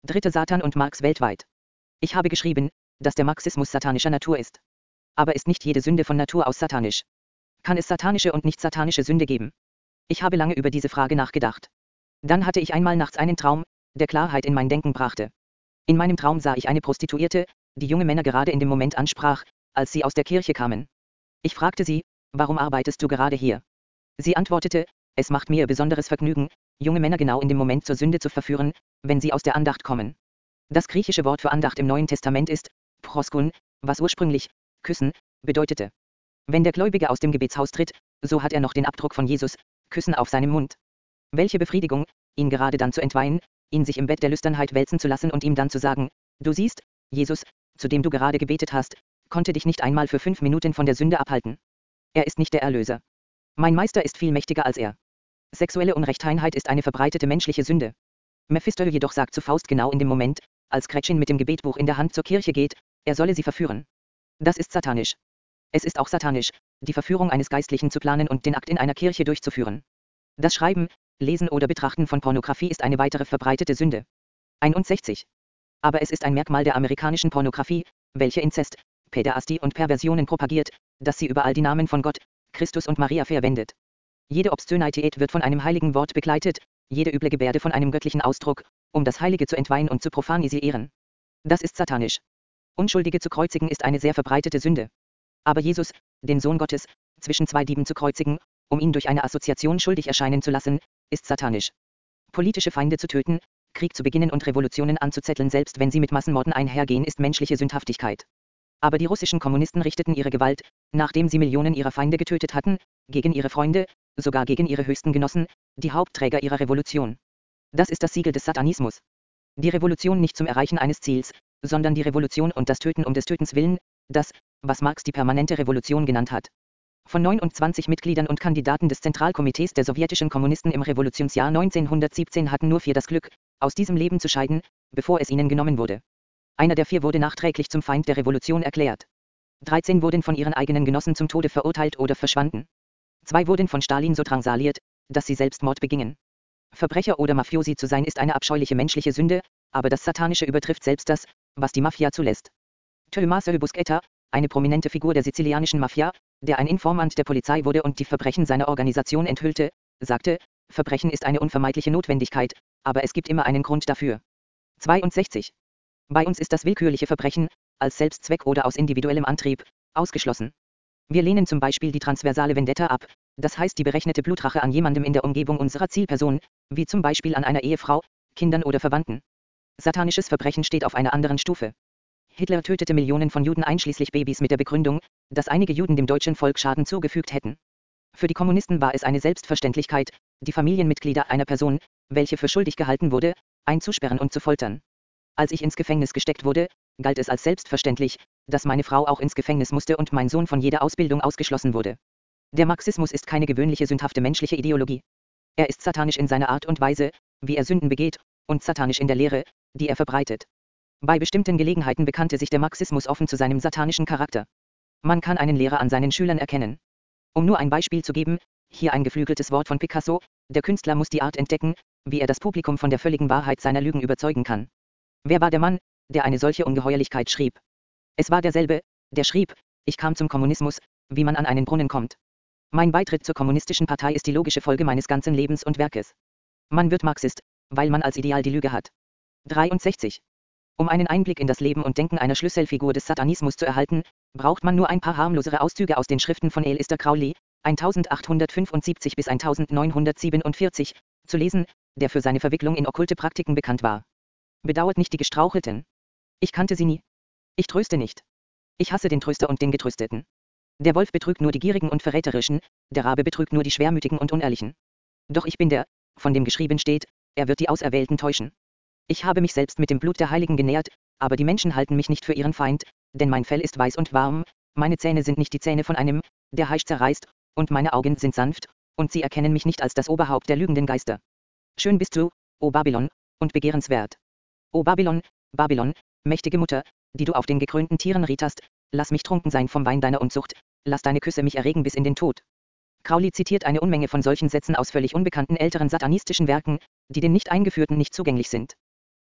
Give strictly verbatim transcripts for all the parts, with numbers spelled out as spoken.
Dritte Satan und Marx weltweit. Ich habe geschrieben, dass der Marxismus satanischer Natur ist. Aber ist nicht jede Sünde von Natur aus satanisch? Kann es satanische und nicht satanische Sünde geben? Ich habe lange über diese Frage nachgedacht. Dann hatte ich einmal nachts einen Traum, der Klarheit in mein Denken brachte. In meinem Traum sah ich eine Prostituierte, die junge Männer gerade in dem Moment ansprach, als sie aus der Kirche kamen. Ich fragte sie, warum arbeitest du gerade hier? Sie antwortete, es macht mir besonderes Vergnügen, junge Männer genau in dem Moment zur Sünde zu verführen, wenn sie aus der Andacht kommen. Das griechische Wort für Andacht im Neuen Testament ist proskun, was ursprünglich küssen bedeutete. Wenn der Gläubige aus dem Gebetshaus tritt, so hat er noch den Abdruck von Jesus, Küssen auf seinem Mund. Welche Befriedigung, ihn gerade dann zu entweihen, ihn sich im Bett der Lüsternheit wälzen zu lassen und ihm dann zu sagen, du siehst, Jesus, zu dem du gerade gebetet hast, konnte dich nicht einmal für fünf Minuten von der Sünde abhalten. Er ist nicht der Erlöser. Mein Meister ist viel mächtiger als er. Sexuelle Unrechtheit ist eine verbreitete menschliche Sünde. Mephistopheles jedoch sagt zu Faust genau in dem Moment, als Gretchen mit dem Gebetbuch in der Hand zur Kirche geht, er solle sie verführen. Das ist satanisch. Es ist auch satanisch, die Verführung eines Geistlichen zu planen und den Akt in einer Kirche durchzuführen. Das Schreiben, Lesen oder Betrachten von Pornografie ist eine weitere verbreitete Sünde. einundsechzig. Aber es ist ein Merkmal der amerikanischen Pornografie, welche Inzest, Päderastie und Perversionen propagiert, dass sie überall die Namen von Gott, Christus und Maria verwendet. Jede Obszönität wird von einem heiligen Wort begleitet, jede üble Gebärde von einem göttlichen Ausdruck, um das Heilige zu entweihen und zu profanisieren. Das ist satanisch. Unschuldige zu kreuzigen ist eine sehr verbreitete Sünde. Aber Jesus, den Sohn Gottes, zwischen zwei Dieben zu kreuzigen, um ihn durch eine Assoziation schuldig erscheinen zu lassen, ist satanisch. Politische Feinde zu töten, Krieg zu beginnen und Revolutionen anzuzetteln, selbst wenn sie mit Massenmorden einhergehen, ist menschliche Sündhaftigkeit. Aber die russischen Kommunisten richteten ihre Gewalt, nachdem sie Millionen ihrer Feinde getötet hatten, gegen ihre Freunde, sogar gegen ihre höchsten Genossen, die Hauptträger ihrer Revolution. Das ist das Siegel des Satanismus. Die Revolution nicht zum Erreichen eines Ziels, sondern die Revolution und das Töten um des Tötens willen, das, was Marx die permanente Revolution genannt hat. Von neunundzwanzig Mitgliedern und Kandidaten des Zentralkomitees der sowjetischen Kommunisten im Revolutionsjahr neunzehnhundertsiebzehn hatten nur vier das Glück, aus diesem Leben zu scheiden, bevor es ihnen genommen wurde. Einer der vier wurde nachträglich zum Feind der Revolution erklärt. dreizehn wurden von ihren eigenen Genossen zum Tode verurteilt oder verschwanden. Zwei wurden von Stalin so drangsaliert, dass sie Selbstmord begingen. Verbrecher oder Mafiosi zu sein ist eine abscheuliche menschliche Sünde, aber das Satanische übertrifft selbst das, was die Mafia zulässt. Tommaso Buscetta, eine prominente Figur der sizilianischen Mafia, der ein Informant der Polizei wurde und die Verbrechen seiner Organisation enthüllte, sagte, Verbrechen ist eine unvermeidliche Notwendigkeit, aber es gibt immer einen Grund dafür. zweiundsechzig. Bei uns ist das willkürliche Verbrechen, als Selbstzweck oder aus individuellem Antrieb, ausgeschlossen. Wir lehnen zum Beispiel die transversale Vendetta ab, das heißt die berechnete Blutrache an jemandem in der Umgebung unserer Zielperson, wie zum Beispiel an einer Ehefrau, Kindern oder Verwandten. Satanisches Verbrechen steht auf einer anderen Stufe. Hitler tötete Millionen von Juden einschließlich Babys mit der Begründung, dass einige Juden dem deutschen Volk Schaden zugefügt hätten. Für die Kommunisten war es eine Selbstverständlichkeit, die Familienmitglieder einer Person, welche für schuldig gehalten wurde, einzusperren und zu foltern. Als ich ins Gefängnis gesteckt wurde, galt es als selbstverständlich, dass meine Frau auch ins Gefängnis musste und mein Sohn von jeder Ausbildung ausgeschlossen wurde. Der Marxismus ist keine gewöhnliche sündhafte menschliche Ideologie. Er ist satanisch in seiner Art und Weise, wie er Sünden begeht, und satanisch in der Lehre, die er verbreitet. Bei bestimmten Gelegenheiten bekannte sich der Marxismus offen zu seinem satanischen Charakter. Man kann einen Lehrer an seinen Schülern erkennen. Um nur ein Beispiel zu geben, hier ein geflügeltes Wort von Picasso, der Künstler muss die Art entdecken, wie er das Publikum von der völligen Wahrheit seiner Lügen überzeugen kann. Wer war der Mann, der eine solche Ungeheuerlichkeit schrieb? Es war derselbe, der schrieb, ich kam zum Kommunismus, wie man an einen Brunnen kommt. Mein Beitritt zur kommunistischen Partei ist die logische Folge meines ganzen Lebens und Werkes. Man wird Marxist, weil man als Ideal die Lüge hat. dreiundsechzig. Um einen Einblick in das Leben und Denken einer Schlüsselfigur des Satanismus zu erhalten, braucht man nur ein paar harmlosere Auszüge aus den Schriften von Aleister Crowley, achthundertfünfundsiebzig bis neunzehnhundertsiebenundvierzig, zu lesen, der für seine Verwicklung in okkulte Praktiken bekannt war. Bedauert nicht die Gestrauchelten. Ich kannte sie nie. Ich tröste nicht. Ich hasse den Tröster und den Getrösteten. Der Wolf betrügt nur die Gierigen und Verräterischen, der Rabe betrügt nur die Schwermütigen und Unehrlichen. Doch ich bin der, von dem geschrieben steht, er wird die Auserwählten täuschen. Ich habe mich selbst mit dem Blut der Heiligen genährt, aber die Menschen halten mich nicht für ihren Feind, denn mein Fell ist weiß und warm, meine Zähne sind nicht die Zähne von einem, der Heisch zerreißt, und meine Augen sind sanft, und sie erkennen mich nicht als das Oberhaupt der lügenden Geister. Schön bist du, o Babylon, und begehrenswert. O Babylon, Babylon, mächtige Mutter, die du auf den gekrönten Tieren rietest, lass mich trunken sein vom Wein deiner Unzucht, lass deine Küsse mich erregen bis in den Tod. Crowley zitiert eine Unmenge von solchen Sätzen aus völlig unbekannten älteren satanistischen Werken, die den nicht eingeführten nicht zugänglich sind.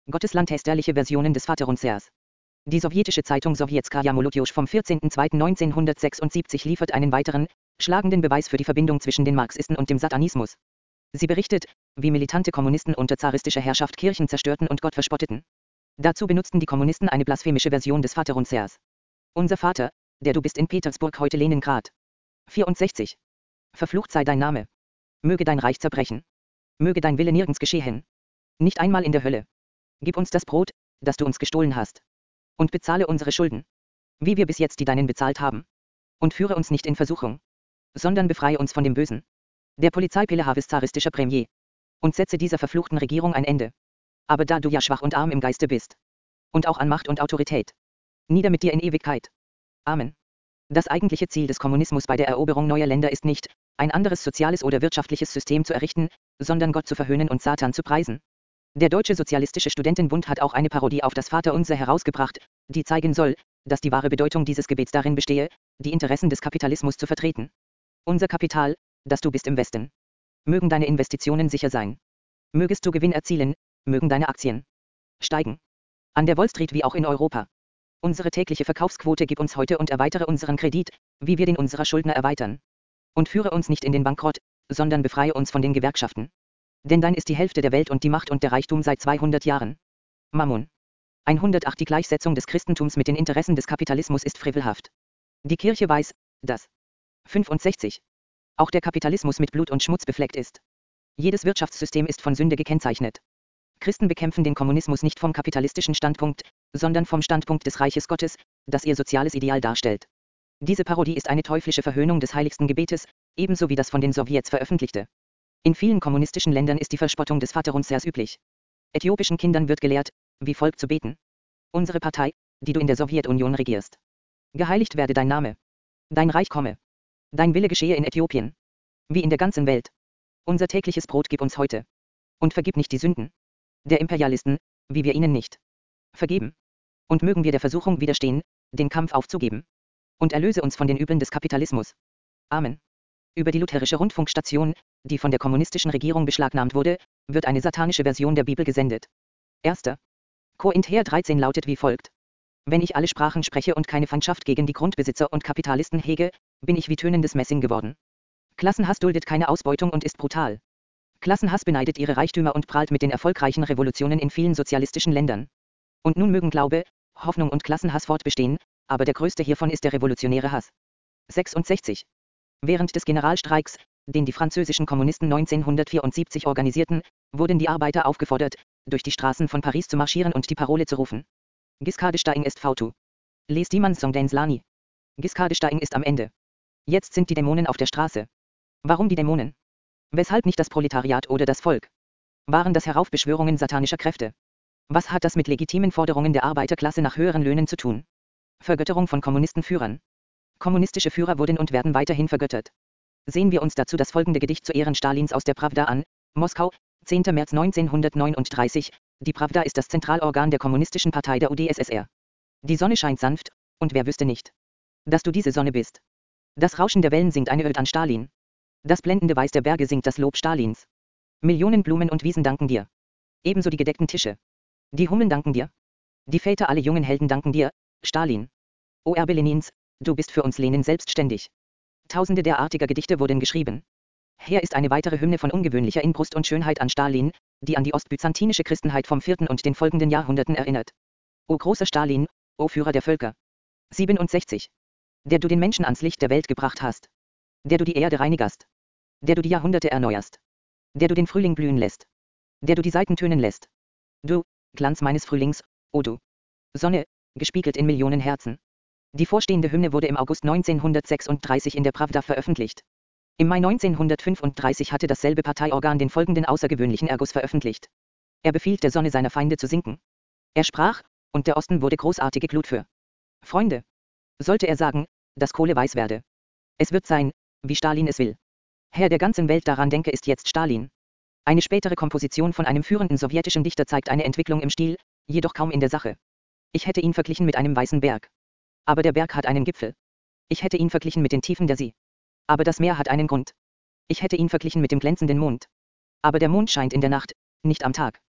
Gotteslandhästerliche Versionen des Vaterunsers. Die sowjetische Zeitung Sowjetskaja Molodjosch vom vierzehnten zweiten neunzehnhundertsechsundsiebzig liefert einen weiteren, schlagenden Beweis für die Verbindung zwischen den Marxisten und dem Satanismus. Sie berichtet, wie militante Kommunisten unter zaristischer Herrschaft Kirchen zerstörten und Gott verspotteten. Dazu benutzten die Kommunisten eine blasphemische Version des Vaterunsers. Unser Vater, der du bist in Petersburg heute Leningrad. vierundsechzig. Verflucht sei dein Name. Möge dein Reich zerbrechen. Möge dein Wille nirgends geschehen. Nicht einmal in der Hölle. Gib uns das Brot, das du uns gestohlen hast. Und bezahle unsere Schulden. Wie wir bis jetzt die deinen bezahlt haben. Und führe uns nicht in Versuchung. Sondern befreie uns von dem Bösen. Der Polizei Pelehavis zaristischer Premier. Und setze dieser verfluchten Regierung ein Ende. Aber da du ja schwach und arm im Geiste bist. Und auch an Macht und Autorität. Nieder mit dir in Ewigkeit. Amen. Das eigentliche Ziel des Kommunismus bei der Eroberung neuer Länder ist nicht, ein anderes soziales oder wirtschaftliches System zu errichten, sondern Gott zu verhöhnen und Satan zu preisen. Der Deutsche Sozialistische Studentenbund hat auch eine Parodie auf das Vaterunser herausgebracht, die zeigen soll, dass die wahre Bedeutung dieses Gebets darin bestehe, die Interessen des Kapitalismus zu vertreten. Unser Kapital, das du bist im Westen. Mögen deine Investitionen sicher sein. Mögest du Gewinn erzielen, mögen deine Aktien steigen. An der Wall Street wie auch in Europa. Unsere tägliche Verkaufsquote gib uns heute und erweitere unseren Kredit, wie wir den unserer Schuldner erweitern. Und führe uns nicht in den Bankrott, sondern befreie uns von den Gewerkschaften. Denn dein ist die Hälfte der Welt und die Macht und der Reichtum seit zweihundert Jahren. Mammon. hundertacht Die Gleichsetzung des Christentums mit den Interessen des Kapitalismus ist frevelhaft. Die Kirche weiß, dass fünfundsechzig. Auch der Kapitalismus mit Blut und Schmutz befleckt ist. Jedes Wirtschaftssystem ist von Sünde gekennzeichnet. Christen bekämpfen den Kommunismus nicht vom kapitalistischen Standpunkt, sondern vom Standpunkt des Reiches Gottes, das ihr soziales Ideal darstellt. Diese Parodie ist eine teuflische Verhöhnung des heiligsten Gebetes, ebenso wie das von den Sowjets veröffentlichte. In vielen kommunistischen Ländern ist die Verspottung des Vaterunsers üblich. Äthiopischen Kindern wird gelehrt, wie folgt zu beten. Unsere Partei, die du in der Sowjetunion regierst. Geheiligt werde dein Name. Dein Reich komme. Dein Wille geschehe in Äthiopien. Wie in der ganzen Welt. Unser tägliches Brot gib uns heute. Und vergib nicht die Sünden der Imperialisten, wie wir ihnen nicht vergeben. Und mögen wir der Versuchung widerstehen, den Kampf aufzugeben. Und erlöse uns von den Übeln des Kapitalismus. Amen. Über die lutherische Rundfunkstation, die von der kommunistischen Regierung beschlagnahmt wurde, wird eine satanische Version der Bibel gesendet. Erster. Korinther dreizehn lautet wie folgt. Wenn ich alle Sprachen spreche und keine Feindschaft gegen die Grundbesitzer und Kapitalisten hege, bin ich wie tönendes Messing geworden. Klassenhass duldet keine Ausbeutung und ist brutal. Klassenhass beneidet ihre Reichtümer und prahlt mit den erfolgreichen Revolutionen in vielen sozialistischen Ländern. Und nun mögen Glaube, Hoffnung und Klassenhass fortbestehen, aber der größte hiervon ist der revolutionäre Hass. sechsundsechzig. Während des Generalstreiks, den die französischen Kommunisten neunzehnhundertvierundsiebzig organisierten, wurden die Arbeiter aufgefordert, durch die Straßen von Paris zu marschieren und die Parole zu rufen. Giscard d'Estaing ist foutu. Les Dimans sont dans l'année. Giscard d'Estaing ist am Ende. Jetzt sind die Dämonen auf der Straße. Warum die Dämonen? Weshalb nicht das Proletariat oder das Volk? Waren das Heraufbeschwörungen satanischer Kräfte? Was hat das mit legitimen Forderungen der Arbeiterklasse nach höheren Löhnen zu tun? Vergötterung von Kommunistenführern. Kommunistische Führer wurden und werden weiterhin vergöttert. Sehen wir uns dazu das folgende Gedicht zu Ehren Stalins aus der Prawda an. Moskau, zehnter März neunzehnhundertneununddreißig. Die Prawda ist das Zentralorgan der Kommunistischen Partei der U d S S R. Die Sonne scheint sanft, und wer wüsste nicht, dass du diese Sonne bist. Das Rauschen der Wellen singt eine Ode an Stalin. Das blendende Weiß der Berge singt das Lob Stalins. Millionen Blumen und Wiesen danken dir. Ebenso die gedeckten Tische. Die Hummeln danken dir. Die Väter alle jungen Helden danken dir, Stalin. O Erbe Lenins, du bist für uns Lenin selbstständig. Tausende derartiger Gedichte wurden geschrieben. Hier ist eine weitere Hymne von ungewöhnlicher Inbrust und Schönheit an Stalin, die an die ostbyzantinische Christenheit vom vierten und den folgenden Jahrhunderten erinnert. O großer Stalin, o Führer der Völker. siebenundsechzig. Der du den Menschen ans Licht der Welt gebracht hast. Der du die Erde reinigst. Der du die Jahrhunderte erneuerst. Der du den Frühling blühen lässt. Der du die Saiten tönen lässt. Du, Glanz meines Frühlings, o du. Sonne, gespiegelt in Millionen Herzen. Die vorstehende Hymne wurde im August neunzehnhundertsechsunddreißig in der Prawda veröffentlicht. Im Mai neunzehnhundertfünfunddreißig hatte dasselbe Parteiorgan den folgenden außergewöhnlichen Erguss veröffentlicht. Er befiehlt der Sonne seiner Feinde zu sinken. Er sprach, und der Osten wurde großartige Glut für Freunde. Sollte er sagen, dass Kohle weiß werde. Es wird sein, wie Stalin es will. Herr der ganzen Welt daran denke ist jetzt Stalin. Eine spätere Komposition von einem führenden sowjetischen Dichter zeigt eine Entwicklung im Stil, jedoch kaum in der Sache. Ich hätte ihn verglichen mit einem weißen Berg. Aber der Berg hat einen Gipfel. Ich hätte ihn verglichen mit den Tiefen der See. Aber das Meer hat einen Grund. Ich hätte ihn verglichen mit dem glänzenden Mond. Aber der Mond scheint in der Nacht, nicht am Tag.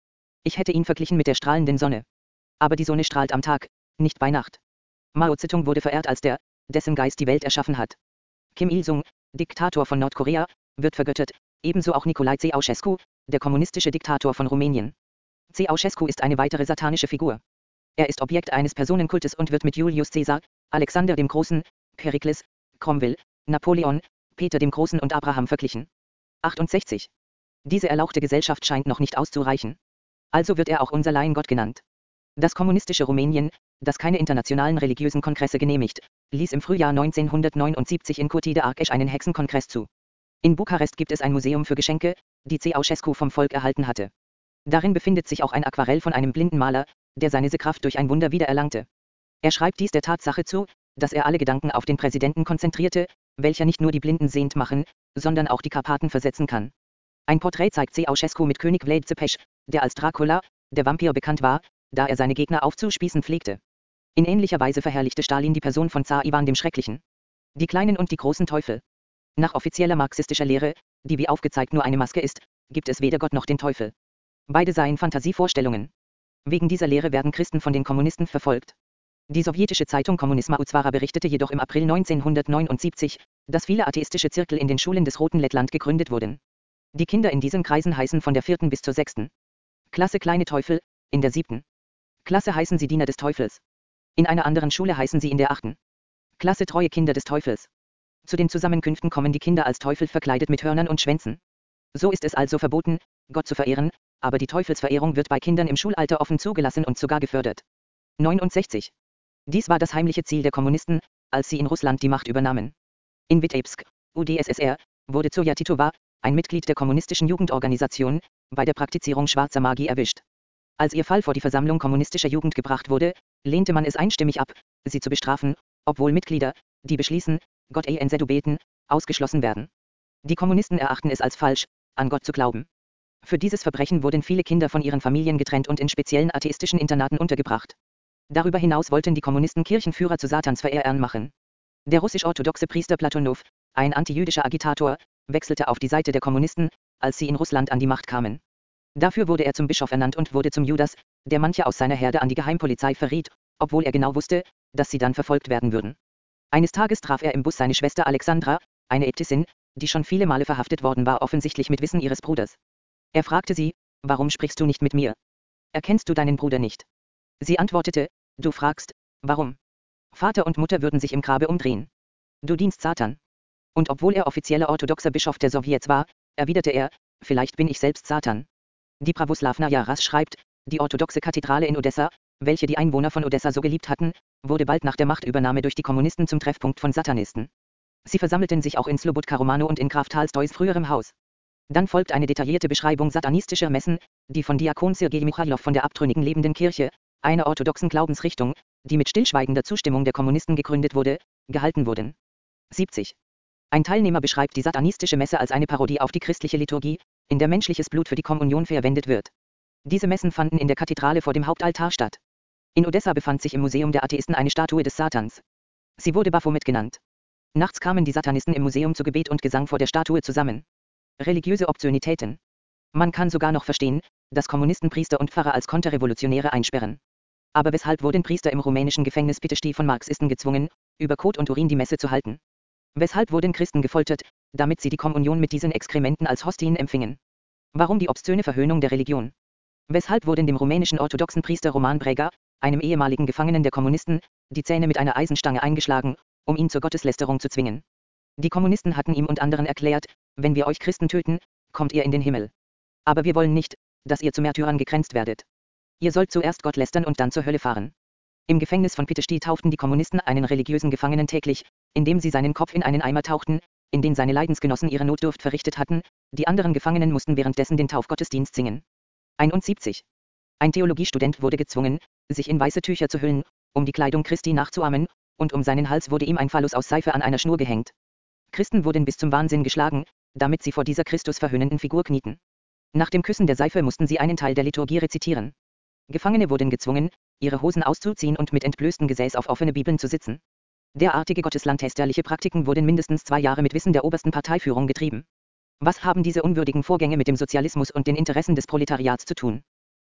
Ich hätte ihn verglichen mit der strahlenden Sonne. Aber die Sonne strahlt am Tag, nicht bei Nacht. Mao Zedong wurde verehrt als der, dessen Geist die Welt erschaffen hat. Kim Il-sung, Diktator von Nordkorea, wird vergöttert, ebenso auch Nicolae Ceausescu, der kommunistische Diktator von Rumänien. Ceausescu ist eine weitere satanische Figur. Er ist Objekt eines Personenkultes und wird mit Julius Caesar, Alexander dem Großen, Perikles, Cromwell, Napoleon, Peter dem Großen und Abraham verglichen. achtundsechzig. Diese erlauchte Gesellschaft scheint noch nicht auszureichen. Also wird er auch unser Laiengott genannt. Das kommunistische Rumänien, das keine internationalen religiösen Kongresse genehmigt, ließ im Frühjahr neunzehnhundertneunundsiebzig in Curtea de Argeș einen Hexenkongress zu. In Bukarest gibt es ein Museum für Geschenke, die Ceausescu vom Volk erhalten hatte. Darin befindet sich auch ein Aquarell von einem blinden Maler, der seine Sehkraft durch ein Wunder wiedererlangte. Er schreibt dies der Tatsache zu, dass er alle Gedanken auf den Präsidenten konzentrierte, welcher nicht nur die Blinden sehend machen, sondern auch die Karpaten versetzen kann. Ein Porträt zeigt Ceausescu mit König Vlad Tepes, der als Dracula, der Vampir bekannt war, da er seine Gegner aufzuspießen pflegte. In ähnlicher Weise verherrlichte Stalin die Person von Zar Iwan dem Schrecklichen. Die kleinen und die großen Teufel. Nach offizieller marxistischer Lehre, die wie aufgezeigt nur eine Maske ist, gibt es weder Gott noch den Teufel. Beide seien Fantasievorstellungen. Wegen dieser Lehre werden Christen von den Kommunisten verfolgt. Die sowjetische Zeitung Kommunisma Uzvara berichtete jedoch im April neunzehnhundertneunundsiebzig, dass viele atheistische Zirkel in den Schulen des Roten Lettland gegründet wurden. Die Kinder in diesen Kreisen heißen von der vierten bis zur sechsten Klasse kleine Teufel, in der siebten Klasse heißen sie Diener des Teufels. In einer anderen Schule heißen sie in der achten Klasse treue Kinder des Teufels. Zu den Zusammenkünften kommen die Kinder als Teufel verkleidet mit Hörnern und Schwänzen. So ist es also verboten, Gott zu verehren, aber die Teufelsverehrung wird bei Kindern im Schulalter offen zugelassen und sogar gefördert. neunundsechzig. Dies war das heimliche Ziel der Kommunisten, als sie in Russland die Macht übernahmen. In Witebsk, U d S S R, wurde Zoja Titova, ein Mitglied der kommunistischen Jugendorganisation, bei der Praktizierung schwarzer Magie erwischt. Als ihr Fall vor die Versammlung kommunistischer Jugend gebracht wurde, lehnte man es einstimmig ab, sie zu bestrafen, obwohl Mitglieder, die beschließen, Gott zu beten, ausgeschlossen werden. Die Kommunisten erachten es als falsch, an Gott zu glauben. Für dieses Verbrechen wurden viele Kinder von ihren Familien getrennt und in speziellen atheistischen Internaten untergebracht. Darüber hinaus wollten die Kommunisten Kirchenführer zu Satansverehrern machen. Der russisch-orthodoxe Priester Platonow, ein antijüdischer Agitator, wechselte auf die Seite der Kommunisten, als sie in Russland an die Macht kamen. Dafür wurde er zum Bischof ernannt und wurde zum Judas, der manche aus seiner Herde an die Geheimpolizei verriet, obwohl er genau wusste, dass sie dann verfolgt werden würden. Eines Tages traf er im Bus seine Schwester Alexandra, eine Äbtissin, die schon viele Male verhaftet worden war, offensichtlich mit Wissen ihres Bruders. Er fragte sie, warum sprichst du nicht mit mir? Erkennst du deinen Bruder nicht? Sie antwortete, du fragst, warum? Vater und Mutter würden sich im Grabe umdrehen. Du dienst Satan. Und obwohl er offizieller orthodoxer Bischof der Sowjets war, erwiderte er, vielleicht bin ich selbst Satan. Die Pravoslavna Jaras schreibt, die orthodoxe Kathedrale in Odessa, welche die Einwohner von Odessa so geliebt hatten, wurde bald nach der Machtübernahme durch die Kommunisten zum Treffpunkt von Satanisten. Sie versammelten sich auch in Slobotka Romano und in Graf Tolstois früherem Haus. Dann folgt eine detaillierte Beschreibung satanistischer Messen, die von Diakon Sergei Michailow von der abtrünnigen Lebenden Kirche, einer orthodoxen Glaubensrichtung, die mit stillschweigender Zustimmung der Kommunisten gegründet wurde, gehalten wurden. siebzig. Ein Teilnehmer beschreibt die satanistische Messe als eine Parodie auf die christliche Liturgie, in der menschliches Blut für die Kommunion verwendet wird. Diese Messen fanden in der Kathedrale vor dem Hauptaltar statt. In Odessa befand sich im Museum der Atheisten eine Statue des Satans. Sie wurde Baphomet genannt. Nachts kamen die Satanisten im Museum zu Gebet und Gesang vor der Statue zusammen. Religiöse Obszönitäten. Man kann sogar noch verstehen, dass Kommunisten Priester und Pfarrer als Konterrevolutionäre einsperren. Aber weshalb wurden Priester im rumänischen Gefängnis Pitești von Marxisten gezwungen, über Kot und Urin die Messe zu halten? Weshalb wurden Christen gefoltert, damit sie die Kommunion mit diesen Exkrementen als Hostien empfingen? Warum die obszöne Verhöhnung der Religion? Weshalb wurden dem rumänischen orthodoxen Priester Roman Breger, einem ehemaligen Gefangenen der Kommunisten, die Zähne mit einer Eisenstange eingeschlagen, um ihn zur Gotteslästerung zu zwingen? Die Kommunisten hatten ihm und anderen erklärt, wenn wir euch Christen töten, kommt ihr in den Himmel. Aber wir wollen nicht, dass ihr zu Märtyrern gekränzt werdet. Ihr sollt zuerst Gott lästern und dann zur Hölle fahren. Im Gefängnis von Pitești tauften die Kommunisten einen religiösen Gefangenen täglich, indem sie seinen Kopf in einen Eimer tauchten, in den seine Leidensgenossen ihre Notdurft verrichtet hatten, die anderen Gefangenen mussten währenddessen den Taufgottesdienst singen. einundsiebzig. Ein Theologiestudent wurde gezwungen, sich in weiße Tücher zu hüllen, um die Kleidung Christi nachzuahmen, und um seinen Hals wurde ihm ein Phallus aus Seife an einer Schnur gehängt. Christen wurden bis zum Wahnsinn geschlagen, damit sie vor dieser Christus-verhöhnenden Figur knieten. Nach dem Küssen der Seife mussten sie einen Teil der Liturgie rezitieren. Gefangene wurden gezwungen, ihre Hosen auszuziehen und mit entblößtem Gesäß auf offene Bibeln zu sitzen. Derartige gotteslandhästerliche Praktiken wurden mindestens zwei Jahre mit Wissen der obersten Parteiführung getrieben. Was haben diese unwürdigen Vorgänge mit dem Sozialismus und den Interessen des Proletariats zu tun?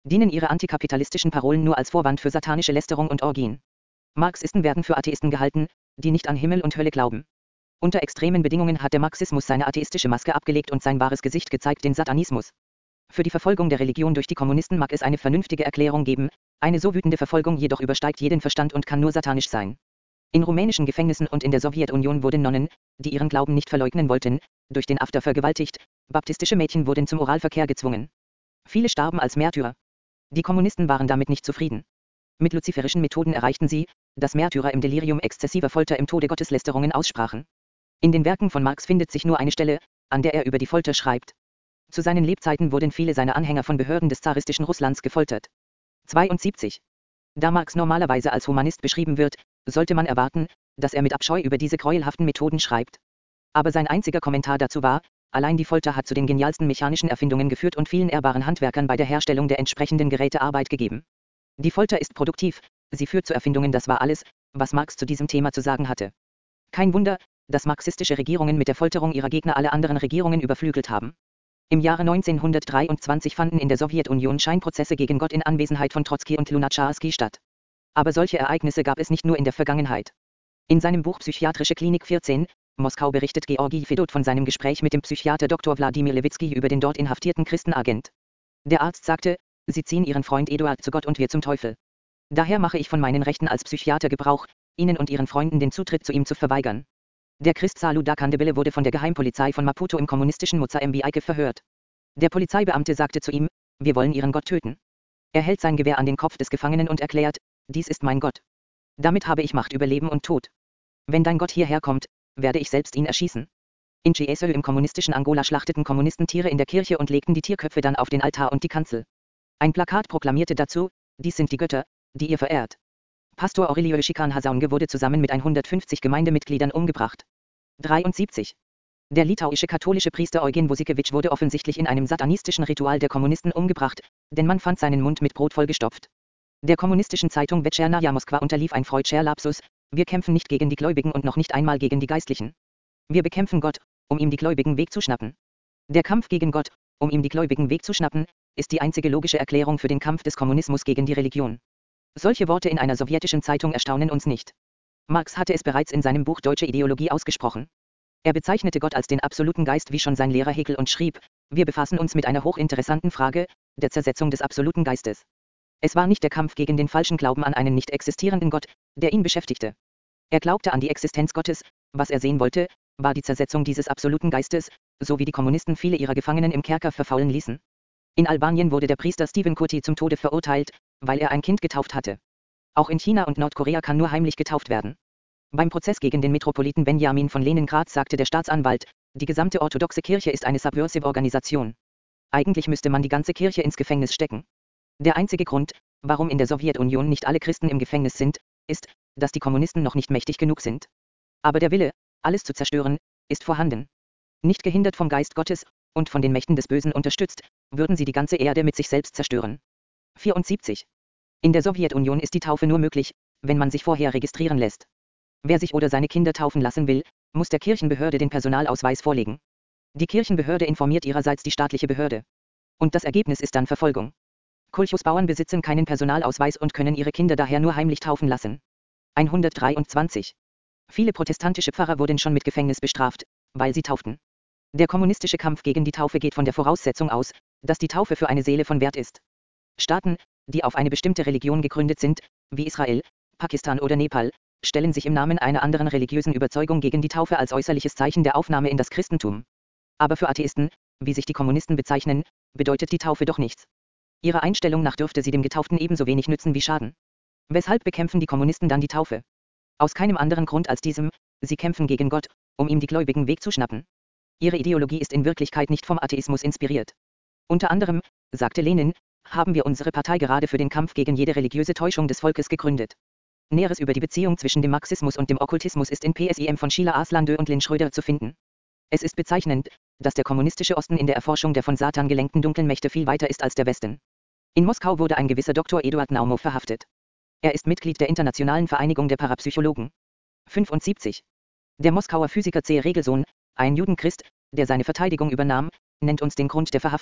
dienen ihre antikapitalistischen Parolen nur als Vorwand für satanische Lästerung und Orgien. Marxisten werden für Atheisten gehalten, die nicht an Himmel und Hölle glauben. Unter extremen Bedingungen hat der Marxismus seine atheistische Maske abgelegt und sein wahres Gesicht gezeigt, den Satanismus. Für die Verfolgung der Religion durch die Kommunisten mag es eine vernünftige Erklärung geben, eine so wütende Verfolgung jedoch übersteigt jeden Verstand und kann nur satanisch sein. In rumänischen Gefängnissen und in der Sowjetunion wurden Nonnen, die ihren Glauben nicht verleugnen wollten, durch den After vergewaltigt, baptistische Mädchen wurden zum Oralverkehr gezwungen. Viele starben als Märtyrer. Die Kommunisten waren damit nicht zufrieden. Mit luziferischen Methoden erreichten sie, dass Märtyrer im Delirium exzessiver Folter im Tode Gotteslästerungen aussprachen. In den Werken von Marx findet sich nur eine Stelle, an der er über die Folter schreibt. Zu seinen Lebzeiten wurden viele seiner Anhänger von Behörden des zaristischen Russlands gefoltert. zweiundsiebzig. Da Marx normalerweise als Humanist beschrieben wird, sollte man erwarten, dass er mit Abscheu über diese gräuelhaften Methoden schreibt. Aber sein einziger Kommentar dazu war, allein die Folter hat zu den genialsten mechanischen Erfindungen geführt und vielen ehrbaren Handwerkern bei der Herstellung der entsprechenden Geräte Arbeit gegeben. Die Folter ist produktiv, sie führt zu Erfindungen, das war alles, was Marx zu diesem Thema zu sagen hatte. Kein Wunder, dass marxistische Regierungen mit der Folterung ihrer Gegner alle anderen Regierungen überflügelt haben. Im Jahre neunzehnhundertdreiundzwanzig fanden in der Sowjetunion Scheinprozesse gegen Gott in Anwesenheit von Trotzki und Lunacharsky statt. Aber solche Ereignisse gab es nicht nur in der Vergangenheit. In seinem Buch Psychiatrische Klinik vierzehn, Moskau berichtet Georgi Fedot von seinem Gespräch mit dem Psychiater Doktor Wladimir Lewitsky über den dort inhaftierten Christenagent. Der Arzt sagte, Sie ziehen Ihren Freund Eduard zu Gott und wir zum Teufel. Daher mache ich von meinen Rechten als Psychiater Gebrauch, Ihnen und Ihren Freunden den Zutritt zu ihm zu verweigern. Der Christ Saluda Kandebele wurde von der Geheimpolizei von Maputo im kommunistischen Mozambique verhört. Der Polizeibeamte sagte zu ihm, wir wollen Ihren Gott töten. Er hält sein Gewehr an den Kopf des Gefangenen und erklärt, dies ist mein Gott. Damit habe ich Macht über Leben und Tod. Wenn dein Gott hierher kommt, werde ich selbst ihn erschießen. In Chiesö im kommunistischen Angola schlachteten Kommunisten Tiere in der Kirche und legten die Tierköpfe dann auf den Altar und die Kanzel. Ein Plakat proklamierte dazu, dies sind die Götter, die ihr verehrt. Pastor Aurelio Chikan Hasaunge wurde zusammen mit hundertfünfzig Gemeindemitgliedern umgebracht. dreiundsiebzig. Der litauische katholische Priester Eugen Wosikewitsch wurde offensichtlich in einem satanistischen Ritual der Kommunisten umgebracht, denn man fand seinen Mund mit Brot vollgestopft. Der kommunistischen Zeitung Večernaya Moskwa unterlief ein freudscher Lapsus, wir kämpfen nicht gegen die Gläubigen und noch nicht einmal gegen die Geistlichen. Wir bekämpfen Gott, um ihm die Gläubigen wegzuschnappen. Der Kampf gegen Gott, um ihm die Gläubigen wegzuschnappen, ist die einzige logische Erklärung für den Kampf des Kommunismus gegen die Religion. Solche Worte in einer sowjetischen Zeitung erstaunen uns nicht. Marx hatte es bereits in seinem Buch Deutsche Ideologie ausgesprochen. Er bezeichnete Gott als den absoluten Geist wie schon sein Lehrer Hegel und schrieb, wir befassen uns mit einer hochinteressanten Frage, der Zersetzung des absoluten Geistes. Es war nicht der Kampf gegen den falschen Glauben an einen nicht existierenden Gott, der ihn beschäftigte. Er glaubte an die Existenz Gottes, was er sehen wollte, war die Zersetzung dieses absoluten Geistes, so wie die Kommunisten viele ihrer Gefangenen im Kerker verfaulen ließen. In Albanien wurde der Priester Stephen Curti zum Tode verurteilt, weil er ein Kind getauft hatte. Auch in China und Nordkorea kann nur heimlich getauft werden. Beim Prozess gegen den Metropoliten Benjamin von Leningrad sagte der Staatsanwalt, die gesamte orthodoxe Kirche ist eine subversive Organisation. Eigentlich müsste man die ganze Kirche ins Gefängnis stecken. Der einzige Grund, warum in der Sowjetunion nicht alle Christen im Gefängnis sind, ist, dass die Kommunisten noch nicht mächtig genug sind. Aber der Wille, alles zu zerstören, ist vorhanden. Nicht gehindert vom Geist Gottes und von den Mächten des Bösen unterstützt, würden sie die ganze Erde mit sich selbst zerstören. vierundsiebzig. In der Sowjetunion ist die Taufe nur möglich, wenn man sich vorher registrieren lässt. Wer sich oder seine Kinder taufen lassen will, muss der Kirchenbehörde den Personalausweis vorlegen. Die Kirchenbehörde informiert ihrerseits die staatliche Behörde. Und das Ergebnis ist dann Verfolgung. Kolchosbauern besitzen keinen Personalausweis und können ihre Kinder daher nur heimlich taufen lassen. hundertdreiundzwanzig. Viele protestantische Pfarrer wurden schon mit Gefängnis bestraft, weil sie tauften. Der kommunistische Kampf gegen die Taufe geht von der Voraussetzung aus, dass die Taufe für eine Seele von Wert ist. Staaten, die auf eine bestimmte Religion gegründet sind, wie Israel, Pakistan oder Nepal, stellen sich im Namen einer anderen religiösen Überzeugung gegen die Taufe als äußerliches Zeichen der Aufnahme in das Christentum. Aber für Atheisten, wie sich die Kommunisten bezeichnen, bedeutet die Taufe doch nichts. Ihrer Einstellung nach dürfte sie dem Getauften ebenso wenig nützen wie schaden. Weshalb bekämpfen die Kommunisten dann die Taufe? Aus keinem anderen Grund als diesem, sie kämpfen gegen Gott, um ihm die Gläubigen wegzuschnappen. Ihre Ideologie ist in Wirklichkeit nicht vom Atheismus inspiriert. Unter anderem, sagte Lenin, haben wir unsere Partei gerade für den Kampf gegen jede religiöse Täuschung des Volkes gegründet. Näheres über die Beziehung zwischen dem Marxismus und dem Okkultismus ist in P S I M von Sheila Aslandö und Lynn Schröder zu finden. Es ist bezeichnend, dass der kommunistische Osten in der Erforschung der von Satan gelenkten dunklen Mächte viel weiter ist als der Westen. In Moskau wurde ein gewisser Doktor Eduard Naumow verhaftet. Er ist Mitglied der Internationalen Vereinigung der Parapsychologen. fünfundsiebzig. Der Moskauer Physiker C. Regelsohn, ein Judenchrist, der seine Verteidigung übernahm, nennt uns den Grund der Verhaftung,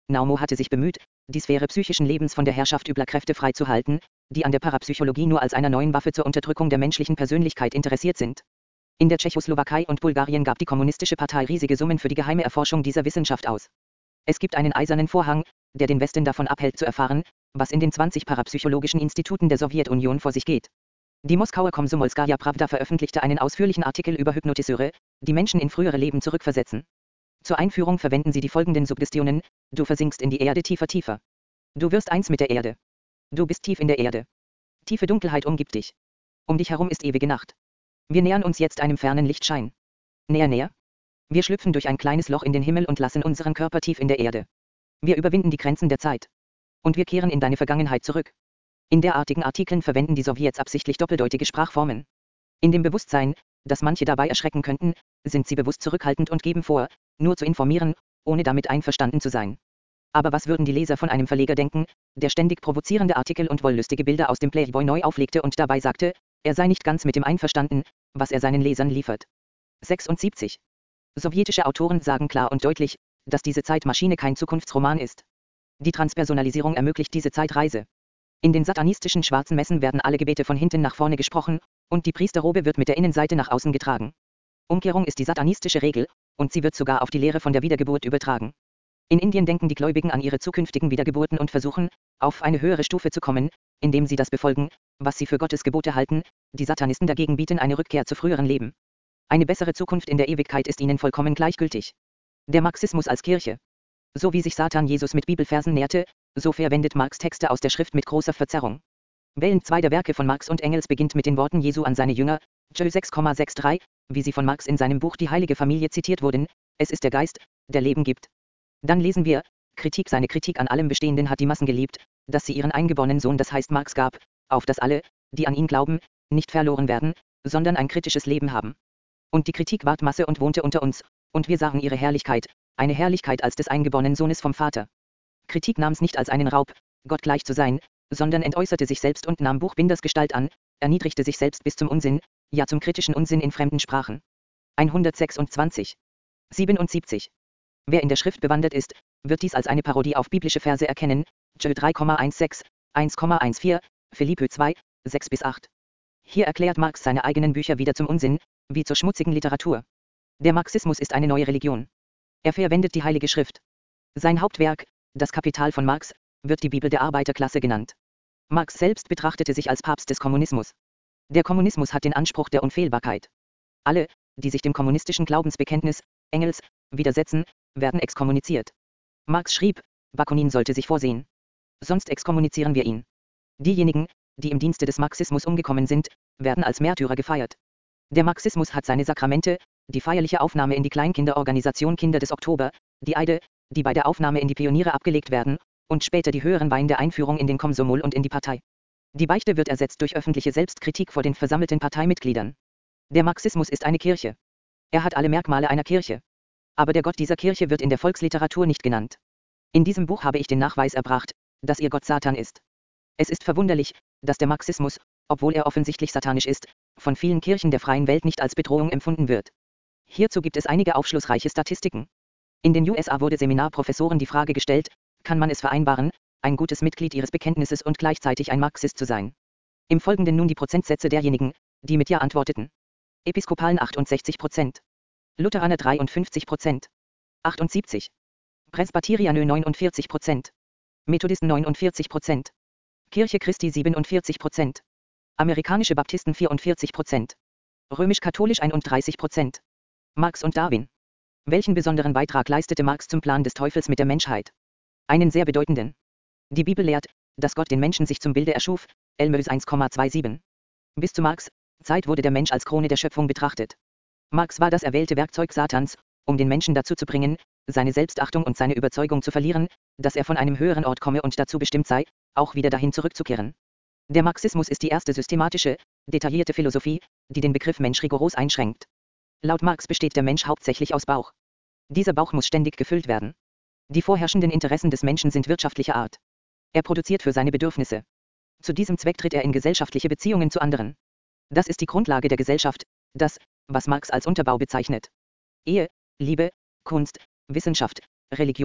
Naumo hatte sich bemüht, die Sphäre psychischen Lebens von der Herrschaft übler Kräfte freizuhalten, die an der Parapsychologie nur als einer neuen Waffe zur Unterdrückung der menschlichen Persönlichkeit interessiert sind. In der Tschechoslowakei und Bulgarien gab die kommunistische Partei riesige Summen für die geheime Erforschung dieser Wissenschaft aus. Es gibt einen eisernen Vorhang, der den Westen davon abhält zu erfahren, was in den zwanzig parapsychologischen Instituten der Sowjetunion vor sich geht. Die Moskauer Komsomolskaja Prawda veröffentlichte einen ausführlichen Artikel über Hypnotiseure, die Menschen in frühere Leben zurückversetzen. Zur Einführung verwenden sie die folgenden Suggestionen: Du versinkst in die Erde tiefer tiefer. Du wirst eins mit der Erde. Du bist tief in der Erde. Tiefe Dunkelheit umgibt dich. Um dich herum ist ewige Nacht. Wir nähern uns jetzt einem fernen Lichtschein. Näher, näher. Wir schlüpfen durch ein kleines Loch in den Himmel und lassen unseren Körper tief in der Erde. Wir überwinden die Grenzen der Zeit. Und wir kehren in deine Vergangenheit zurück. In derartigen Artikeln verwenden die Sowjets absichtlich doppeldeutige Sprachformen. In dem Bewusstsein, dass manche dabei erschrecken könnten, sind sie bewusst zurückhaltend und geben vor, nur zu informieren, ohne damit einverstanden zu sein. Aber was würden die Leser von einem Verleger denken, der ständig provozierende Artikel und wollüstige Bilder aus dem Playboy neu auflegte und dabei sagte, er sei nicht ganz mit dem einverstanden, was er seinen Lesern liefert. sechsundsiebzig. Sowjetische Autoren sagen klar und deutlich, dass diese Zeitmaschine kein Zukunftsroman ist. Die Transpersonalisierung ermöglicht diese Zeitreise. In den satanistischen schwarzen Messen werden alle Gebete von hinten nach vorne gesprochen, und die Priesterrobe wird mit der Innenseite nach außen getragen. Umkehrung ist die satanistische Regel, und sie wird sogar auf die Lehre von der Wiedergeburt übertragen. In Indien denken die Gläubigen an ihre zukünftigen Wiedergeburten und versuchen, auf eine höhere Stufe zu kommen, indem sie das befolgen, was sie für Gottes Gebote halten. Die Satanisten dagegen bieten eine Rückkehr zu früheren Leben. Eine bessere Zukunft in der Ewigkeit ist ihnen vollkommen gleichgültig. Der Marxismus als Kirche. So wie sich Satan Jesus mit Bibelversen näherte, so verwendet Marx Texte aus der Schrift mit großer Verzerrung. Wellen zwei der Werke von Marx und Engels beginnt mit den Worten Jesu an seine Jünger, J sechs Komma dreiundsechzig, wie sie von Marx in seinem Buch Die Heilige Familie zitiert wurden: Es ist der Geist, der Leben gibt. Dann lesen wir, Kritik Seine Kritik an allem Bestehenden hat die Massen geliebt, dass sie ihren eingeborenen Sohn, das heißt Marx, gab, auf dass alle, die an ihn glauben, nicht verloren werden, sondern ein kritisches Leben haben. Und die Kritik ward Masse und wohnte unter uns, und wir sahen ihre Herrlichkeit, eine Herrlichkeit als des eingeborenen Sohnes vom Vater. Kritik nahm es nicht als einen Raub, Gott gleich zu sein, sondern entäußerte sich selbst und nahm Buchbinders Gestalt an, erniedrigte sich selbst bis zum Unsinn, ja zum kritischen Unsinn in fremden Sprachen. hundertsechsundzwanzig. siebenundsiebzig. Wer in der Schrift bewandert ist, wird dies als eine Parodie auf biblische Verse erkennen, J drei Komma sechzehn, eins Komma vierzehn, Philippe zwei, sechs bis acht. Hier erklärt Marx seine eigenen Bücher wieder zum Unsinn, wie zur schmutzigen Literatur. Der Marxismus ist eine neue Religion. Er verwendet die Heilige Schrift. Sein Hauptwerk, Das Kapital von Marx, wird die Bibel der Arbeiterklasse genannt. Marx selbst betrachtete sich als Papst des Kommunismus. Der Kommunismus hat den Anspruch der Unfehlbarkeit. Alle, die sich dem kommunistischen Glaubensbekenntnis, Engels, widersetzen, werden exkommuniziert. Marx schrieb, Bakunin sollte sich vorsehen. Sonst exkommunizieren wir ihn. Diejenigen, die im Dienste des Marxismus umgekommen sind, werden als Märtyrer gefeiert. Der Marxismus hat seine Sakramente, die feierliche Aufnahme in die Kleinkinderorganisation Kinder des Oktober, die Eide, die bei der Aufnahme in die Pioniere abgelegt werden, und später die höheren Weihen der Einführung in den Komsomol und in die Partei. Die Beichte wird ersetzt durch öffentliche Selbstkritik vor den versammelten Parteimitgliedern. Der Marxismus ist eine Kirche. Er hat alle Merkmale einer Kirche. Aber der Gott dieser Kirche wird in der Volksliteratur nicht genannt. In diesem Buch habe ich den Nachweis erbracht, dass ihr Gott Satan ist. Es ist verwunderlich, dass der Marxismus, obwohl er offensichtlich satanisch ist, von vielen Kirchen der freien Welt nicht als Bedrohung empfunden wird. Hierzu gibt es einige aufschlussreiche Statistiken. In den U S A wurde Seminarprofessoren die Frage gestellt, kann man es vereinbaren, ein gutes Mitglied ihres Bekenntnisses und gleichzeitig ein Marxist zu sein? Im Folgenden nun die Prozentsätze derjenigen, die mit Ja antworteten. Episkopalen achtundsechzig Prozent. Lutheraner dreiundfünfzig Prozent. achtundsiebzig. Presbyterianer neunundvierzig Prozent. Methodisten neunundvierzig Prozent. Kirche Christi siebenundvierzig Prozent. Amerikanische Baptisten vierundvierzig Prozent. Römisch-katholisch einunddreißig Prozent. Marx und Darwin. Welchen besonderen Beitrag leistete Marx zum Plan des Teufels mit der Menschheit? Einen sehr bedeutenden. Die Bibel lehrt, dass Gott den Menschen sich zum Bilde erschuf, Elmös eins Komma siebenundzwanzig. Bis zu Marx' Zeit wurde der Mensch als Krone der Schöpfung betrachtet. Marx war das erwählte Werkzeug Satans, um den Menschen dazu zu bringen, seine Selbstachtung und seine Überzeugung zu verlieren, dass er von einem höheren Ort komme und dazu bestimmt sei, auch wieder dahin zurückzukehren. Der Marxismus ist die erste systematische, detaillierte Philosophie, die den Begriff Mensch rigoros einschränkt. Laut Marx besteht der Mensch hauptsächlich aus Bauch. Dieser Bauch muss ständig gefüllt werden. Die vorherrschenden Interessen des Menschen sind wirtschaftlicher Art. Er produziert für seine Bedürfnisse. Zu diesem Zweck tritt er in gesellschaftliche Beziehungen zu anderen. Das ist die Grundlage der Gesellschaft, das, was Marx als Unterbau bezeichnet. Ehe, Liebe, Kunst, Wissenschaft, Religion,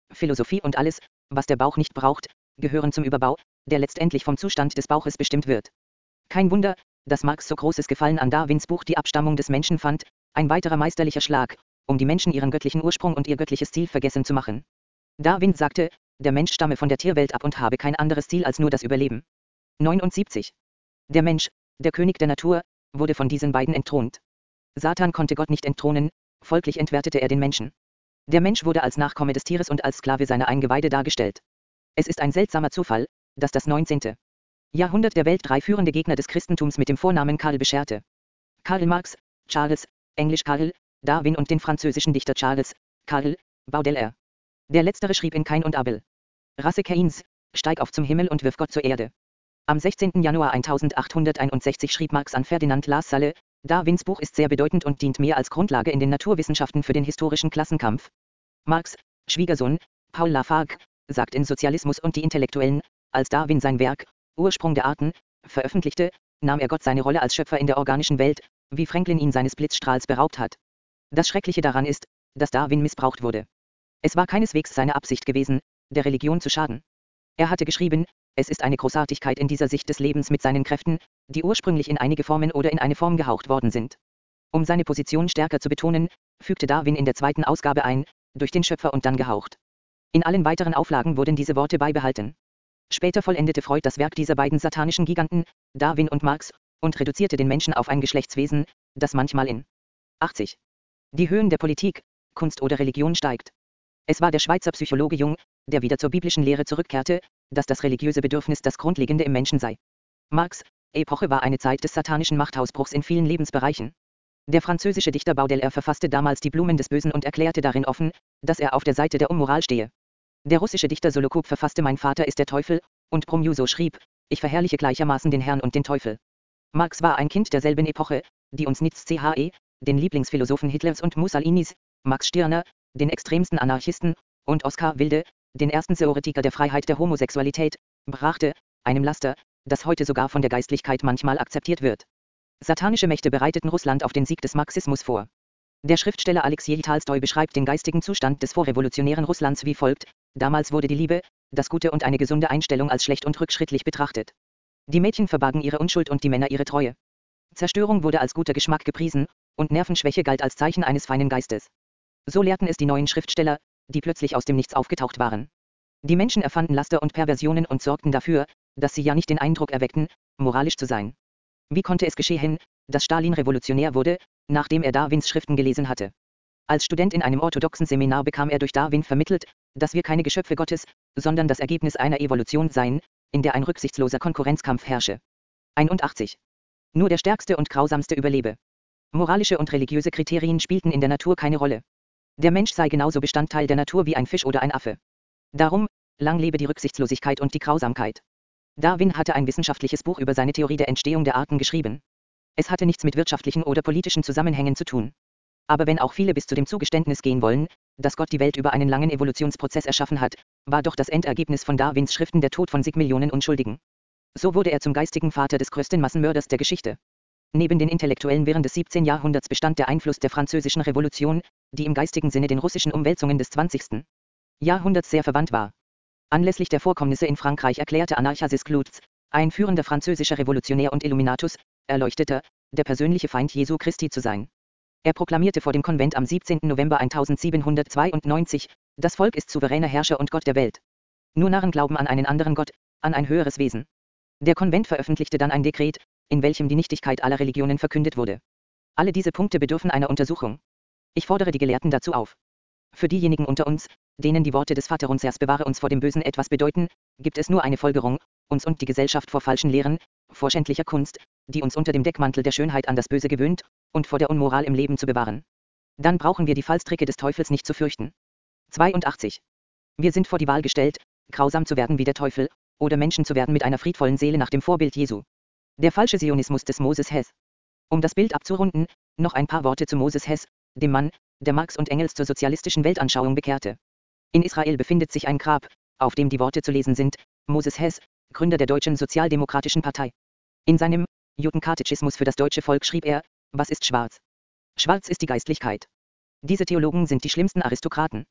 Philosophie und alles, was der Bauch nicht braucht, gehören zum Überbau, der letztendlich vom Zustand des Bauches bestimmt wird. Kein Wunder, dass Marx so großes Gefallen an Darwins Buch Die Abstammung des Menschen fand, ein weiterer meisterlicher Schlag, um die Menschen ihren göttlichen Ursprung und ihr göttliches Ziel vergessen zu machen. Darwin sagte, der Mensch stamme von der Tierwelt ab und habe kein anderes Ziel als nur das Überleben. neunundsiebzig. Der Mensch, der König der Natur, wurde von diesen beiden entthront. Satan konnte Gott nicht entthronen, folglich entwertete er den Menschen. Der Mensch wurde als Nachkomme des Tieres und als Sklave seiner Eingeweide dargestellt. Es ist ein seltsamer Zufall, dass das neunzehnte. Jahrhundert der Welt drei führende Gegner des Christentums mit dem Vornamen Karl bescherte. Karl Marx, Charles, englisch Karl, Darwin und den französischen Dichter Charles, Karl, Baudelaire. Der letztere schrieb in Kain und Abel: Rasse Cains, steig auf zum Himmel und wirf Gott zur Erde. Am sechzehnten Januar eintausendachthunderteinundsechzig schrieb Marx an Ferdinand Lassalle: Darwins Buch ist sehr bedeutend und dient mehr als Grundlage in den Naturwissenschaften für den historischen Klassenkampf. Marx, Schwiegersohn, Paul Lafargue, sagt in Sozialismus und die Intellektuellen, als Darwin sein Werk Ursprung der Arten veröffentlichte, nahm er Gott seine Rolle als Schöpfer in der organischen Welt, wie Franklin ihn seines Blitzstrahls beraubt hat. Das Schreckliche daran ist, dass Darwin missbraucht wurde. Es war keineswegs seine Absicht gewesen, der Religion zu schaden. Er hatte geschrieben, es ist eine Großartigkeit in dieser Sicht des Lebens mit seinen Kräften, die ursprünglich in einige Formen oder in eine Form gehaucht worden sind. Um seine Position stärker zu betonen, fügte Darwin in der zweiten Ausgabe ein, durch den Schöpfer und dann gehaucht. In allen weiteren Auflagen wurden diese Worte beibehalten. Später vollendete Freud das Werk dieser beiden satanischen Giganten, Darwin und Marx, und reduzierte den Menschen auf ein Geschlechtswesen, das manchmal in achtzig. Die Höhen der Politik, Kunst oder Religion steigt. Es war der Schweizer Psychologe Jung, der wieder zur biblischen Lehre zurückkehrte, dass das religiöse Bedürfnis das Grundlegende im Menschen sei. Marx' Epoche war eine Zeit des satanischen Machtausbruchs in vielen Lebensbereichen. Der französische Dichter Baudelaire verfasste damals Die Blumen des Bösen und erklärte darin offen, dass er auf der Seite der Unmoral stehe. Der russische Dichter Solokop verfasste Mein Vater ist der Teufel, und Promuso schrieb, ich verherrliche gleichermaßen den Herrn und den Teufel. Marx war ein Kind derselben Epoche, die uns Nietzsche, den Lieblingsphilosophen Hitlers und Mussolinis, Max Stirner, den extremsten Anarchisten, und Oskar Wilde, den ersten Theoretiker der Freiheit der Homosexualität, brachte, einem Laster, das heute sogar von der Geistlichkeit manchmal akzeptiert wird. Satanische Mächte bereiteten Russland auf den Sieg des Marxismus vor. Der Schriftsteller Alexei Tolstoi beschreibt den geistigen Zustand des vorrevolutionären Russlands wie folgt: Damals wurde die Liebe, das Gute und eine gesunde Einstellung als schlecht und rückschrittlich betrachtet. Die Mädchen verbargen ihre Unschuld und die Männer ihre Treue. Zerstörung wurde als guter Geschmack gepriesen, und Nervenschwäche galt als Zeichen eines feinen Geistes. So lehrten es die neuen Schriftsteller, die plötzlich aus dem Nichts aufgetaucht waren. Die Menschen erfanden Laster und Perversionen und sorgten dafür, dass sie ja nicht den Eindruck erweckten, moralisch zu sein. Wie konnte es geschehen, dass Stalin revolutionär wurde, nachdem er Darwins Schriften gelesen hatte? Als Student in einem orthodoxen Seminar bekam er durch Darwin vermittelt, dass wir keine Geschöpfe Gottes, sondern das Ergebnis einer Evolution seien, in der ein rücksichtsloser Konkurrenzkampf herrsche. einundachtzig. Nur der Stärkste und Grausamste überlebe. Moralische und religiöse Kriterien spielten in der Natur keine Rolle. Der Mensch sei genauso Bestandteil der Natur wie ein Fisch oder ein Affe. Darum, lang lebe die Rücksichtslosigkeit und die Grausamkeit. Darwin hatte ein wissenschaftliches Buch über seine Theorie der Entstehung der Arten geschrieben. Es hatte nichts mit wirtschaftlichen oder politischen Zusammenhängen zu tun. Aber wenn auch viele bis zu dem Zugeständnis gehen wollen, dass Gott die Welt über einen langen Evolutionsprozess erschaffen hat, war doch das Endergebnis von Darwins Schriften der Tod von zig Millionen Unschuldigen. So wurde er zum geistigen Vater des größten Massenmörders der Geschichte. Neben den Intellektuellen während des siebzehnten Jahrhunderts bestand der Einfluss der französischen Revolution, die im geistigen Sinne den russischen Umwälzungen des zwanzigsten Jahrhunderts sehr verwandt war. Anlässlich der Vorkommnisse in Frankreich erklärte Anarchas Cloutz, ein führender französischer Revolutionär und Illuminatus, Erleuchteter, der persönliche Feind Jesu Christi zu sein. Er proklamierte vor dem Konvent am siebzehnten November eintausendsiebenhundertzweiundneunzig, das Volk ist souveräner Herrscher und Gott der Welt. Nur Narren glauben an einen anderen Gott, an ein höheres Wesen. Der Konvent veröffentlichte dann ein Dekret, in welchem die Nichtigkeit aller Religionen verkündet wurde. Alle diese Punkte bedürfen einer Untersuchung. Ich fordere die Gelehrten dazu auf. Für diejenigen unter uns, denen die Worte des Vaterunsers bewahre uns vor dem Bösen etwas bedeuten, gibt es nur eine Folgerung, uns und die Gesellschaft vor falschen Lehren, vor schändlicher Kunst, die uns unter dem Deckmantel der Schönheit an das Böse gewöhnt, und vor der Unmoral im Leben zu bewahren. Dann brauchen wir die Fallstricke des Teufels nicht zu fürchten. zweiundachtzig. Wir sind vor die Wahl gestellt, grausam zu werden wie der Teufel, oder Menschen zu werden mit einer friedvollen Seele nach dem Vorbild Jesu. Der falsche Zionismus des Moses Hess. Um das Bild abzurunden, noch ein paar Worte zu Moses Hess, dem Mann, der Marx und Engels zur sozialistischen Weltanschauung bekehrte. In Israel befindet sich ein Grab, auf dem die Worte zu lesen sind: Moses Hess, Gründer der Deutschen Sozialdemokratischen Partei. In seinem Judenkatechismus für das deutsche Volk schrieb er: Was ist schwarz? Schwarz ist die Geistlichkeit. Diese Theologen sind die schlimmsten Aristokraten.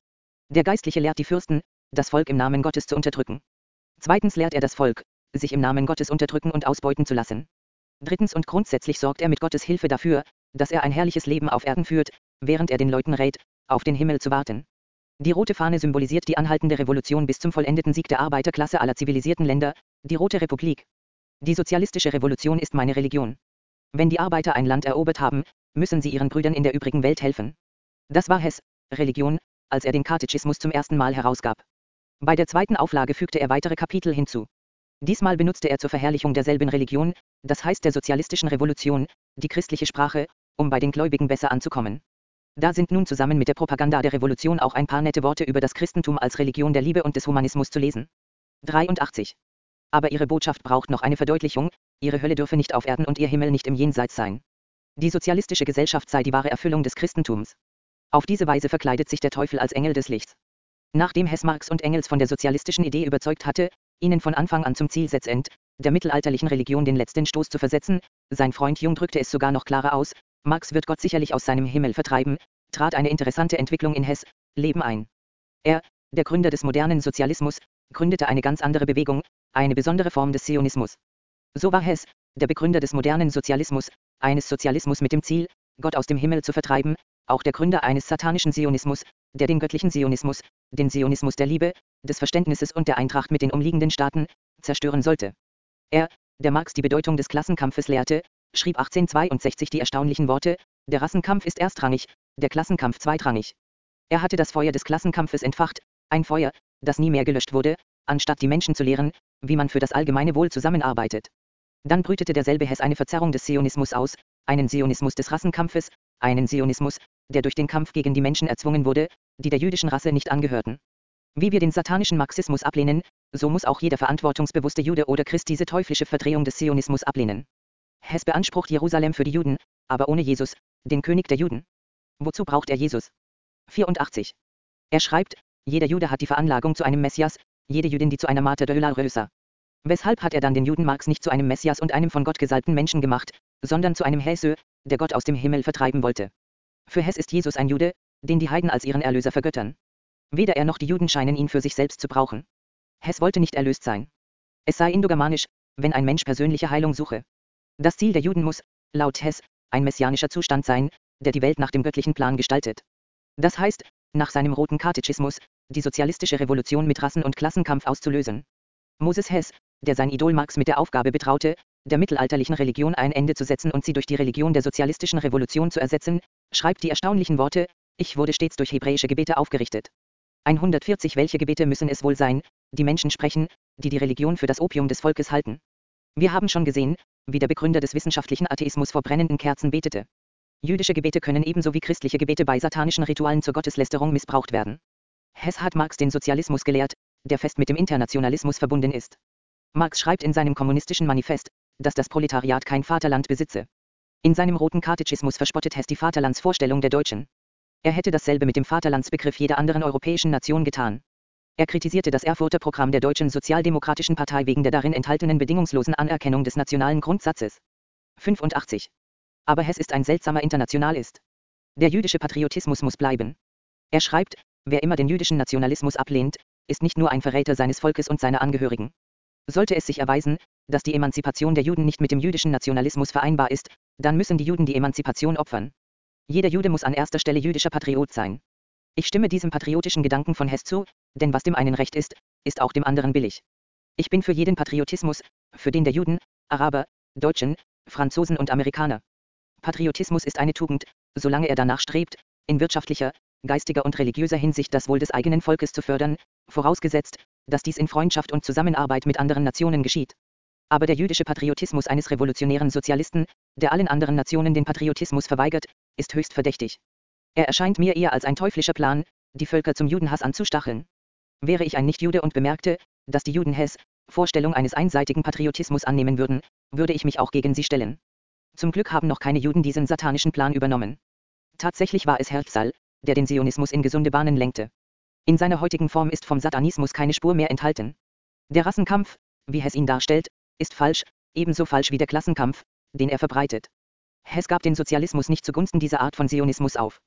Der Geistliche lehrt die Fürsten, das Volk im Namen Gottes zu unterdrücken. Zweitens lehrt er das Volk, sich im Namen Gottes unterdrücken und ausbeuten zu lassen. Drittens und grundsätzlich sorgt er mit Gottes Hilfe dafür, dass er ein herrliches Leben auf Erden führt, während er den Leuten rät, auf den Himmel zu warten. Die rote Fahne symbolisiert die anhaltende Revolution bis zum vollendeten Sieg der Arbeiterklasse aller zivilisierten Länder, die Rote Republik. Die sozialistische Revolution ist meine Religion. Wenn die Arbeiter ein Land erobert haben, müssen sie ihren Brüdern in der übrigen Welt helfen. Das war Hess' Religion, als er den Katechismus zum ersten Mal herausgab. Bei der zweiten Auflage fügte er weitere Kapitel hinzu. Diesmal benutzte er zur Verherrlichung derselben Religion, das heißt der sozialistischen Revolution, die christliche Sprache, um bei den Gläubigen besser anzukommen. Da sind nun zusammen mit der Propaganda der Revolution auch ein paar nette Worte über das Christentum als Religion der Liebe und des Humanismus zu lesen. dreiundachtzig. Aber ihre Botschaft braucht noch eine Verdeutlichung, ihre Hölle dürfe nicht auf Erden und ihr Himmel nicht im Jenseits sein. Die sozialistische Gesellschaft sei die wahre Erfüllung des Christentums. Auf diese Weise verkleidet sich der Teufel als Engel des Lichts. Nachdem Hess Marx und Engels von der sozialistischen Idee überzeugt hatte, ihnen von Anfang an zum Ziel setzend, der mittelalterlichen Religion den letzten Stoß zu versetzen, sein Freund Jung drückte es sogar noch klarer aus, Marx wird Gott sicherlich aus seinem Himmel vertreiben, trat eine interessante Entwicklung in Hess' Leben ein. Er, der Gründer des modernen Sozialismus, gründete eine ganz andere Bewegung, eine besondere Form des Zionismus. So war Hess, der Begründer des modernen Sozialismus, eines Sozialismus mit dem Ziel, Gott aus dem Himmel zu vertreiben, auch der Gründer eines satanischen Zionismus, der den göttlichen Zionismus, den Zionismus der Liebe, des Verständnisses und der Eintracht mit den umliegenden Staaten, zerstören sollte. Er, der Marx die Bedeutung des Klassenkampfes lehrte, schrieb achtzehnhundertzweiundsechzig die erstaunlichen Worte: Der Rassenkampf ist erstrangig, der Klassenkampf zweitrangig. Er hatte das Feuer des Klassenkampfes entfacht, ein Feuer, das nie mehr gelöscht wurde, anstatt die Menschen zu lehren, wie man für das allgemeine Wohl zusammenarbeitet. Dann brütete derselbe Hess eine Verzerrung des Zionismus aus, einen Zionismus des Rassenkampfes, einen Zionismus, der durch den Kampf gegen die Menschen erzwungen wurde, die der jüdischen Rasse nicht angehörten. Wie wir den satanischen Marxismus ablehnen, so muss auch jeder verantwortungsbewusste Jude oder Christ diese teuflische Verdrehung des Zionismus ablehnen. Hess beansprucht Jerusalem für die Juden, aber ohne Jesus, den König der Juden. Wozu braucht er Jesus? vierundachtzig. Er schreibt, jeder Jude hat die Veranlagung zu einem Messias, jede Jüdin die zu einer Mater Dolorosa. Weshalb hat er dann den Juden Marx nicht zu einem Messias und einem von Gott gesalbten Menschen gemacht, sondern zu einem Hesö, der Gott aus dem Himmel vertreiben wollte? Für Hess ist Jesus ein Jude, den die Heiden als ihren Erlöser vergöttern. Weder er noch die Juden scheinen ihn für sich selbst zu brauchen. Hess wollte nicht erlöst sein. Es sei indogermanisch, wenn ein Mensch persönliche Heilung suche. Das Ziel der Juden muss, laut Hess, ein messianischer Zustand sein, der die Welt nach dem göttlichen Plan gestaltet. Das heißt, nach seinem roten Katechismus, die sozialistische Revolution mit Rassen- und Klassenkampf auszulösen. Moses Hess, der sein Idol Marx mit der Aufgabe betraute, der mittelalterlichen Religion ein Ende zu setzen und sie durch die Religion der sozialistischen Revolution zu ersetzen, schreibt die erstaunlichen Worte: Ich wurde stets durch hebräische Gebete aufgerichtet. hundertvierzig Welche Gebete müssen es wohl sein, die Menschen sprechen, die die Religion für das Opium des Volkes halten? Wir haben schon gesehen, wie der Begründer des wissenschaftlichen Atheismus vor brennenden Kerzen betete. Jüdische Gebete können ebenso wie christliche Gebete bei satanischen Ritualen zur Gotteslästerung missbraucht werden. Hess hat Marx den Sozialismus gelehrt, der fest mit dem Internationalismus verbunden ist. Marx schreibt in seinem kommunistischen Manifest, dass das Proletariat kein Vaterland besitze. In seinem roten Katechismus verspottet Hess die Vaterlandsvorstellung der Deutschen. Er hätte dasselbe mit dem Vaterlandsbegriff jeder anderen europäischen Nation getan. Er kritisierte das Erfurter Programm der Deutschen Sozialdemokratischen Partei wegen der darin enthaltenen bedingungslosen Anerkennung des nationalen Grundsatzes. fünfundachtzig. Aber Hess ist ein seltsamer Internationalist. Der jüdische Patriotismus muss bleiben. Er schreibt, wer immer den jüdischen Nationalismus ablehnt, ist nicht nur ein Verräter seines Volkes und seiner Angehörigen. Sollte es sich erweisen, dass die Emanzipation der Juden nicht mit dem jüdischen Nationalismus vereinbar ist, dann müssen die Juden die Emanzipation opfern. Jeder Jude muss an erster Stelle jüdischer Patriot sein. Ich stimme diesem patriotischen Gedanken von Hess zu, denn was dem einen recht ist, ist auch dem anderen billig. Ich bin für jeden Patriotismus, für den der Juden, Araber, Deutschen, Franzosen und Amerikaner. Patriotismus ist eine Tugend, solange er danach strebt, in wirtschaftlicher, geistiger und religiöser Hinsicht das Wohl des eigenen Volkes zu fördern, vorausgesetzt, dass dies in Freundschaft und Zusammenarbeit mit anderen Nationen geschieht. Aber der jüdische Patriotismus eines revolutionären Sozialisten, der allen anderen Nationen den Patriotismus verweigert, ist höchst verdächtig. Er erscheint mir eher als ein teuflischer Plan, die Völker zum Judenhass anzustacheln. Wäre ich ein Nichtjude und bemerkte, dass die Juden Hess' Vorstellung eines einseitigen Patriotismus annehmen würden, würde ich mich auch gegen sie stellen. Zum Glück haben noch keine Juden diesen satanischen Plan übernommen. Tatsächlich war es Herzl, der den Zionismus in gesunde Bahnen lenkte. In seiner heutigen Form ist vom Satanismus keine Spur mehr enthalten. Der Rassenkampf, wie Hess ihn darstellt, ist falsch, ebenso falsch wie der Klassenkampf, den er verbreitet. Hess gab den Sozialismus nicht zugunsten dieser Art von Zionismus auf.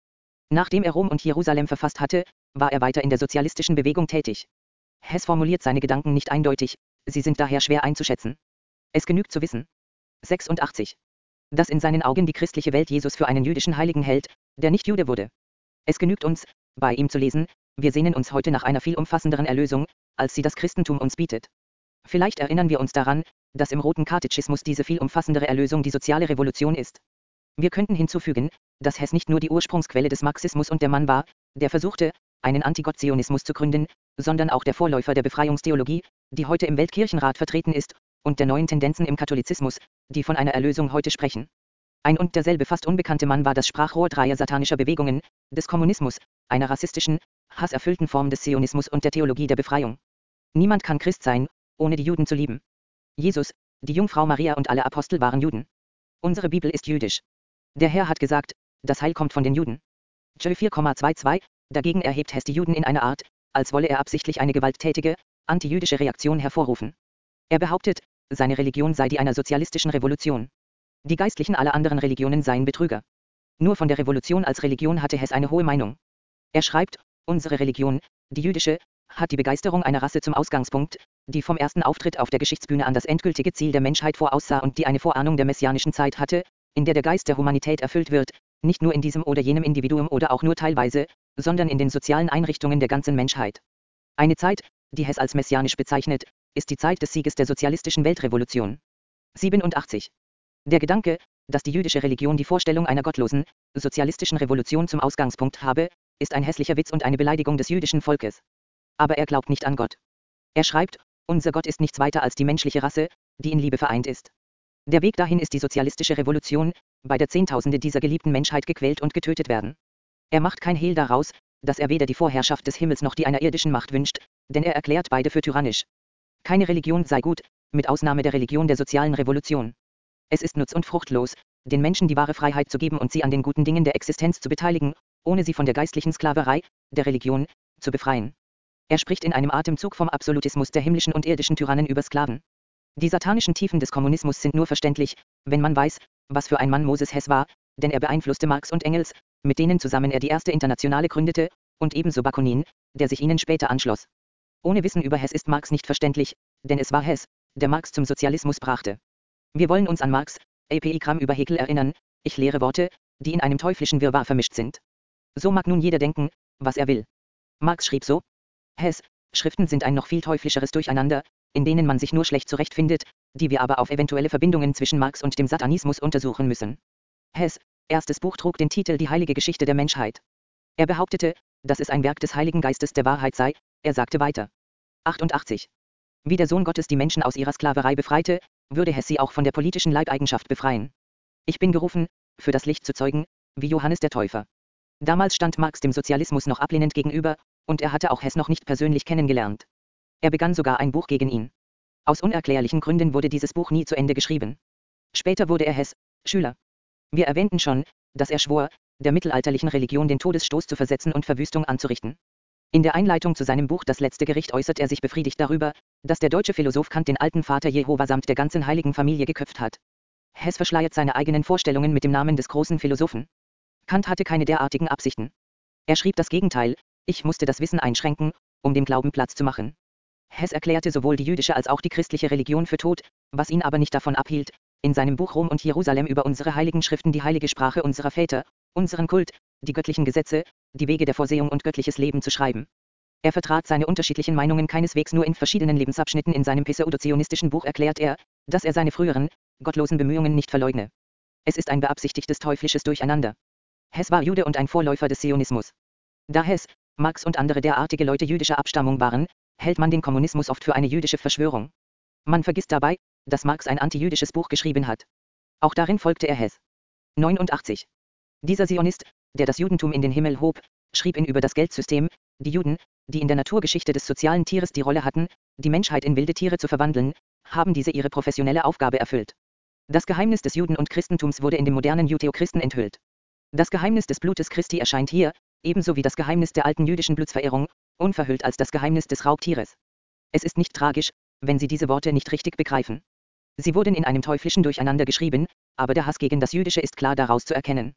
Nachdem er Rom und Jerusalem verfasst hatte, war er weiter in der sozialistischen Bewegung tätig. Hess formuliert seine Gedanken nicht eindeutig, sie sind daher schwer einzuschätzen. Es genügt zu wissen. sechsundachtzig. Dass in seinen Augen die christliche Welt Jesus für einen jüdischen Heiligen hält, der nicht Jude wurde. Es genügt uns, bei ihm zu lesen, wir sehnen uns heute nach einer viel umfassenderen Erlösung, als sie das Christentum uns bietet. Vielleicht erinnern wir uns daran, dass im Roten Katechismus diese viel umfassendere Erlösung die soziale Revolution ist. Wir könnten hinzufügen, dass Hess nicht nur die Ursprungsquelle des Marxismus und der Mann war, der versuchte, einen Antigott-Zionismus zu gründen, sondern auch der Vorläufer der Befreiungstheologie, die heute im Weltkirchenrat vertreten ist, und der neuen Tendenzen im Katholizismus, die von einer Erlösung heute sprechen. Ein und derselbe fast unbekannte Mann war das Sprachrohr dreier satanischer Bewegungen, des Kommunismus, einer rassistischen, hasserfüllten Form des Zionismus und der Theologie der Befreiung. Niemand kann Christ sein, ohne die Juden zu lieben. Jesus, die Jungfrau Maria und alle Apostel waren Juden. Unsere Bibel ist jüdisch. Der Herr hat gesagt, das Heil kommt von den Juden. Joel vier Komma zweiundzwanzig, dagegen erhebt Hess die Juden in einer Art, als wolle er absichtlich eine gewalttätige, antijüdische Reaktion hervorrufen. Er behauptet, seine Religion sei die einer sozialistischen Revolution. Die Geistlichen aller anderen Religionen seien Betrüger. Nur von der Revolution als Religion hatte Hess eine hohe Meinung. Er schreibt, unsere Religion, die jüdische, hat die Begeisterung einer Rasse zum Ausgangspunkt, die vom ersten Auftritt auf der Geschichtsbühne an das endgültige Ziel der Menschheit voraussah und die eine Vorahnung der messianischen Zeit hatte, in der der Geist der Humanität erfüllt wird, nicht nur in diesem oder jenem Individuum oder auch nur teilweise, sondern in den sozialen Einrichtungen der ganzen Menschheit. Eine Zeit, die Hess als messianisch bezeichnet, ist die Zeit des Sieges der sozialistischen Weltrevolution. siebenundachtzig. Der Gedanke, dass die jüdische Religion die Vorstellung einer gottlosen, sozialistischen Revolution zum Ausgangspunkt habe, ist ein hässlicher Witz und eine Beleidigung des jüdischen Volkes. Aber er glaubt nicht an Gott. Er schreibt, unser Gott ist nichts weiter als die menschliche Rasse, die in Liebe vereint ist. Der Weg dahin ist die sozialistische Revolution, bei der Zehntausende dieser geliebten Menschheit gequält und getötet werden. Er macht kein Hehl daraus, dass er weder die Vorherrschaft des Himmels noch die einer irdischen Macht wünscht, denn er erklärt beide für tyrannisch. Keine Religion sei gut, mit Ausnahme der Religion der sozialen Revolution. Es ist nutz und fruchtlos, den Menschen die wahre Freiheit zu geben und sie an den guten Dingen der Existenz zu beteiligen, ohne sie von der geistlichen Sklaverei, der Religion, zu befreien. Er spricht in einem Atemzug vom Absolutismus der himmlischen und irdischen Tyrannen über Sklaven. Die satanischen Tiefen des Kommunismus sind nur verständlich, wenn man weiß, was für ein Mann Moses Hess war, denn er beeinflusste Marx und Engels, mit denen zusammen er die erste Internationale gründete, und ebenso Bakunin, der sich ihnen später anschloss. Ohne Wissen über Hess ist Marx nicht verständlich, denn es war Hess, der Marx zum Sozialismus brachte. Wir wollen uns an Marx, Epigramm über Hegel erinnern, ich lehre Worte, die in einem teuflischen Wirrwarr vermischt sind. So mag nun jeder denken, was er will. Marx schrieb so: Hess, Schriften sind ein noch viel teuflischeres Durcheinander, in denen man sich nur schlecht zurechtfindet, die wir aber auf eventuelle Verbindungen zwischen Marx und dem Satanismus untersuchen müssen. Hess, erstes Buch trug den Titel Die heilige Geschichte der Menschheit. Er behauptete, dass es ein Werk des Heiligen Geistes der Wahrheit sei, er sagte weiter. achtundachtzig. Wie der Sohn Gottes die Menschen aus ihrer Sklaverei befreite, würde Hess sie auch von der politischen Leibeigenschaft befreien. Ich bin gerufen, für das Licht zu zeugen, wie Johannes der Täufer. Damals stand Marx dem Sozialismus noch ablehnend gegenüber, und er hatte auch Hess noch nicht persönlich kennengelernt. Er begann sogar ein Buch gegen ihn. Aus unerklärlichen Gründen wurde dieses Buch nie zu Ende geschrieben. Später wurde er Hess, Schüler. Wir erwähnten schon, dass er schwor, der mittelalterlichen Religion den Todesstoß zu versetzen und Verwüstung anzurichten. In der Einleitung zu seinem Buch Das letzte Gericht äußert er sich befriedigt darüber, dass der deutsche Philosoph Kant den alten Vater Jehova samt der ganzen heiligen Familie geköpft hat. Hess verschleiert seine eigenen Vorstellungen mit dem Namen des großen Philosophen. Kant hatte keine derartigen Absichten. Er schrieb das Gegenteil, ich musste das Wissen einschränken, um dem Glauben Platz zu machen. Hess erklärte sowohl die jüdische als auch die christliche Religion für tot, was ihn aber nicht davon abhielt, in seinem Buch Rom und Jerusalem über unsere heiligen Schriften die heilige Sprache unserer Väter, unseren Kult, die göttlichen Gesetze, die Wege der Vorsehung und göttliches Leben zu schreiben. Er vertrat seine unterschiedlichen Meinungen keineswegs nur in verschiedenen Lebensabschnitten. In seinem pseudo-zionistischen Buch erklärt er, dass er seine früheren, gottlosen Bemühungen nicht verleugne. Es ist ein beabsichtigtes teuflisches Durcheinander. Hess war Jude und ein Vorläufer des Zionismus. Da Hess, Marx und andere derartige Leute jüdischer Abstammung waren, hält man den Kommunismus oft für eine jüdische Verschwörung. Man vergisst dabei, dass Marx ein antijüdisches Buch geschrieben hat. Auch darin folgte er Hess. neunundachtzig. Dieser Zionist, der das Judentum in den Himmel hob, schrieb ihn über das Geldsystem, die Juden, die in der Naturgeschichte des sozialen Tieres die Rolle hatten, die Menschheit in wilde Tiere zu verwandeln, haben diese ihre professionelle Aufgabe erfüllt. Das Geheimnis des Juden- und Christentums wurde in dem modernen Judäochristen enthüllt. Das Geheimnis des Blutes Christi erscheint hier, ebenso wie das Geheimnis der alten jüdischen Blutsverehrung, unverhüllt als das Geheimnis des Raubtieres. Es ist nicht tragisch, wenn Sie diese Worte nicht richtig begreifen. Sie wurden in einem teuflischen Durcheinander geschrieben, aber der Hass gegen das Jüdische ist klar daraus zu erkennen.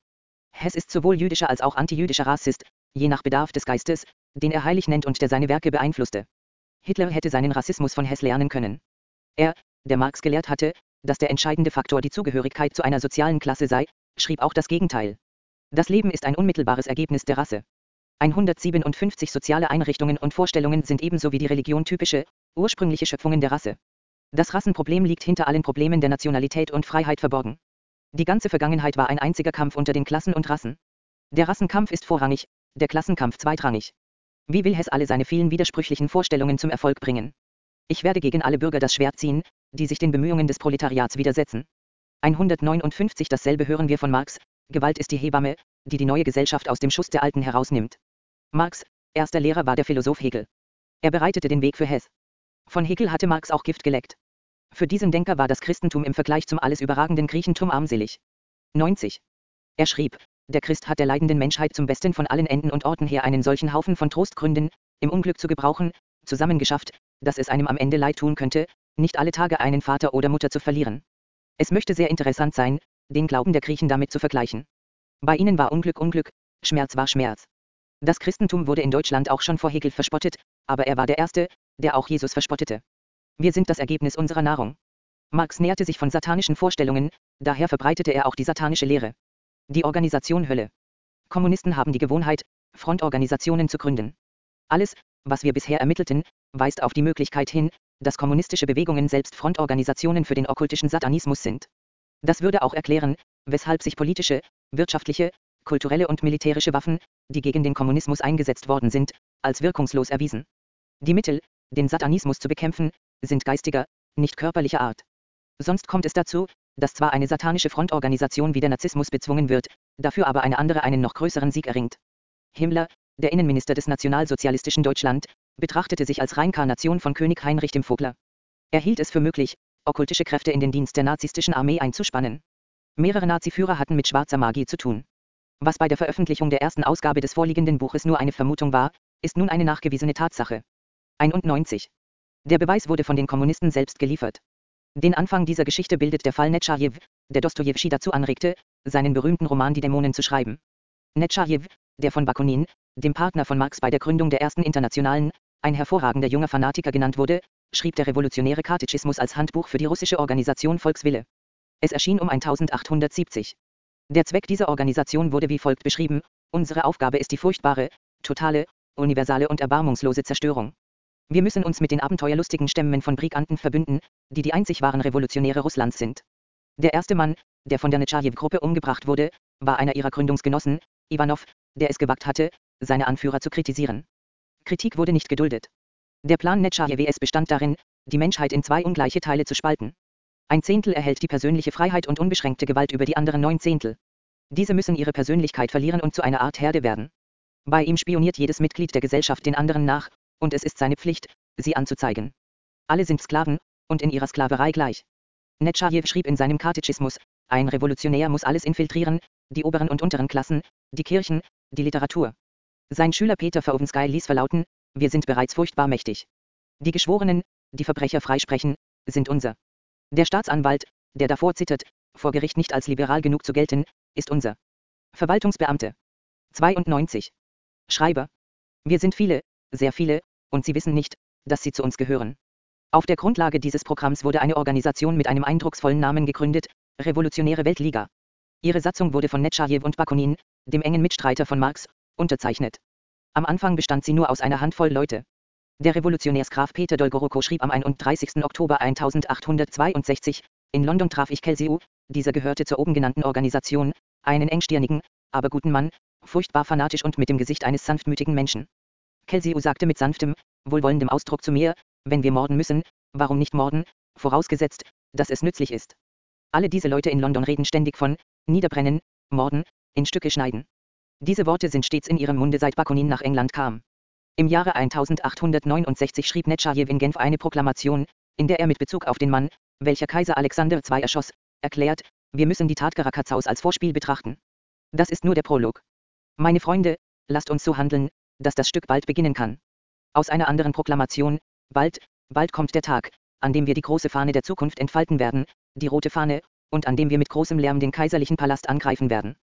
Hess ist sowohl jüdischer als auch antijüdischer Rassist, je nach Bedarf des Geistes, den er heilig nennt und der seine Werke beeinflusste. Hitler hätte seinen Rassismus von Hess lernen können. Er, der Marx gelehrt hatte, dass der entscheidende Faktor die Zugehörigkeit zu einer sozialen Klasse sei, schrieb auch das Gegenteil. Das Leben ist ein unmittelbares Ergebnis der Rasse. hundertsiebenundfünfzig soziale Einrichtungen und Vorstellungen sind ebenso wie die Religion typische, ursprüngliche Schöpfungen der Rasse. Das Rassenproblem liegt hinter allen Problemen der Nationalität und Freiheit verborgen. Die ganze Vergangenheit war ein einziger Kampf unter den Klassen und Rassen. Der Rassenkampf ist vorrangig, der Klassenkampf zweitrangig. Wie will Hess alle seine vielen widersprüchlichen Vorstellungen zum Erfolg bringen? Ich werde gegen alle Bürger das Schwert ziehen, die sich den Bemühungen des Proletariats widersetzen. hundertneunundfünfzig Dasselbe hören wir von Marx: Gewalt ist die Hebamme, die die neue Gesellschaft aus dem Schuss der Alten herausnimmt. Marx' erster Lehrer war der Philosoph Hegel. Er bereitete den Weg für Hess. Von Hegel hatte Marx auch Gift geleckt. Für diesen Denker war das Christentum im Vergleich zum alles überragenden Griechentum armselig. neunzig. Er schrieb: Der Christ hat der leidenden Menschheit zum Besten von allen Enden und Orten her einen solchen Haufen von Trostgründen, im Unglück zu gebrauchen, zusammengeschafft, dass es einem am Ende leid tun könnte, nicht alle Tage einen Vater oder Mutter zu verlieren. Es möchte sehr interessant sein, den Glauben der Griechen damit zu vergleichen. Bei ihnen war Unglück Unglück, Schmerz war Schmerz. Das Christentum wurde in Deutschland auch schon vor Hegel verspottet, aber er war der Erste, der auch Jesus verspottete. Wir sind das Ergebnis unserer Nahrung. Marx näherte sich von satanischen Vorstellungen, daher verbreitete er auch die satanische Lehre. Die Organisation Hölle. Kommunisten haben die Gewohnheit, Frontorganisationen zu gründen. Alles, was wir bisher ermittelten, weist auf die Möglichkeit hin, dass kommunistische Bewegungen selbst Frontorganisationen für den okkultischen Satanismus sind. Das würde auch erklären, weshalb sich politische, wirtschaftliche, kulturelle und militärische Waffen, die gegen den Kommunismus eingesetzt worden sind, als wirkungslos erwiesen. Die Mittel, den Satanismus zu bekämpfen, sind geistiger, nicht körperlicher Art. Sonst kommt es dazu, dass zwar eine satanische Frontorganisation wie der Nazismus bezwungen wird, dafür aber eine andere einen noch größeren Sieg erringt. Himmler, der Innenminister des nationalsozialistischen Deutschland, betrachtete sich als Reinkarnation von König Heinrich dem Vogler. Er hielt es für möglich, okkultische Kräfte in den Dienst der nazistischen Armee einzuspannen. Mehrere Naziführer hatten mit schwarzer Magie zu tun. Was bei der Veröffentlichung der ersten Ausgabe des vorliegenden Buches nur eine Vermutung war, ist nun eine nachgewiesene Tatsache. einundneunzig. Der Beweis wurde von den Kommunisten selbst geliefert. Den Anfang dieser Geschichte bildet der Fall Netschajew, der Dostojewschi dazu anregte, seinen berühmten Roman Die Dämonen zu schreiben. Netschajew, der von Bakunin, dem Partner von Marx bei der Gründung der ersten Internationalen, ein hervorragender junger Fanatiker genannt wurde, schrieb der revolutionäre Katechismus als Handbuch für die russische Organisation Volkswille. Es erschien um eintausendachthundertsiebzig. Der Zweck dieser Organisation wurde wie folgt beschrieben: Unsere Aufgabe ist die furchtbare, totale, universale und erbarmungslose Zerstörung. Wir müssen uns mit den abenteuerlustigen Stämmen von Briganten verbünden, die die einzig wahren Revolutionäre Russlands sind. Der erste Mann, der von der Netschajew-Gruppe umgebracht wurde, war einer ihrer Gründungsgenossen, Iwanow, der es gewagt hatte, seine Anführer zu kritisieren. Kritik wurde nicht geduldet. Der Plan Netschajews bestand darin, die Menschheit in zwei ungleiche Teile zu spalten. Ein Zehntel erhält die persönliche Freiheit und unbeschränkte Gewalt über die anderen neun Zehntel. Diese müssen ihre Persönlichkeit verlieren und zu einer Art Herde werden. Bei ihm spioniert jedes Mitglied der Gesellschaft den anderen nach, und es ist seine Pflicht, sie anzuzeigen. Alle sind Sklaven, und in ihrer Sklaverei gleich. Netschajew schrieb in seinem Katechismus: Ein Revolutionär muss alles infiltrieren, die oberen und unteren Klassen, die Kirchen, die Literatur. Sein Schüler Peter Verowensky ließ verlauten: Wir sind bereits furchtbar mächtig. Die Geschworenen, die Verbrecher freisprechen, sind unser. Der Staatsanwalt, der davor zittert, vor Gericht nicht als liberal genug zu gelten, ist unser. Verwaltungsbeamte. zweiundneunzig. Schreiber. Wir sind viele, sehr viele, und sie wissen nicht, dass sie zu uns gehören. Auf der Grundlage dieses Programms wurde eine Organisation mit einem eindrucksvollen Namen gegründet: Revolutionäre Weltliga. Ihre Satzung wurde von Netschajew und Bakunin, dem engen Mitstreiter von Marx, unterzeichnet. Am Anfang bestand sie nur aus einer Handvoll Leute. Der Revolutionärsgraf Peter Dolgorukow schrieb am einunddreißigsten Oktober eintausendachthundertzweiundsechzig: In London traf ich Kelsey U, dieser gehörte zur oben genannten Organisation, einen engstirnigen, aber guten Mann, furchtbar fanatisch und mit dem Gesicht eines sanftmütigen Menschen. Kelsey U sagte mit sanftem, wohlwollendem Ausdruck zu mir: Wenn wir morden müssen, warum nicht morden, vorausgesetzt, dass es nützlich ist. Alle diese Leute in London reden ständig von niederbrennen, morden, in Stücke schneiden. Diese Worte sind stets in ihrem Munde, seit Bakunin nach England kam. Im Jahre eintausendachthundertneunundsechzig schrieb Netschajew in Genf eine Proklamation, in der er mit Bezug auf den Mann, welcher Kaiser Alexander der Zweite erschoss, erklärt: Wir müssen die Tat Caracazzaus als Vorspiel betrachten. Das ist nur der Prolog. Meine Freunde, lasst uns so handeln, dass das Stück bald beginnen kann. Aus einer anderen Proklamation: Bald, bald kommt der Tag, an dem wir die große Fahne der Zukunft entfalten werden, die rote Fahne, und an dem wir mit großem Lärm den kaiserlichen Palast angreifen werden.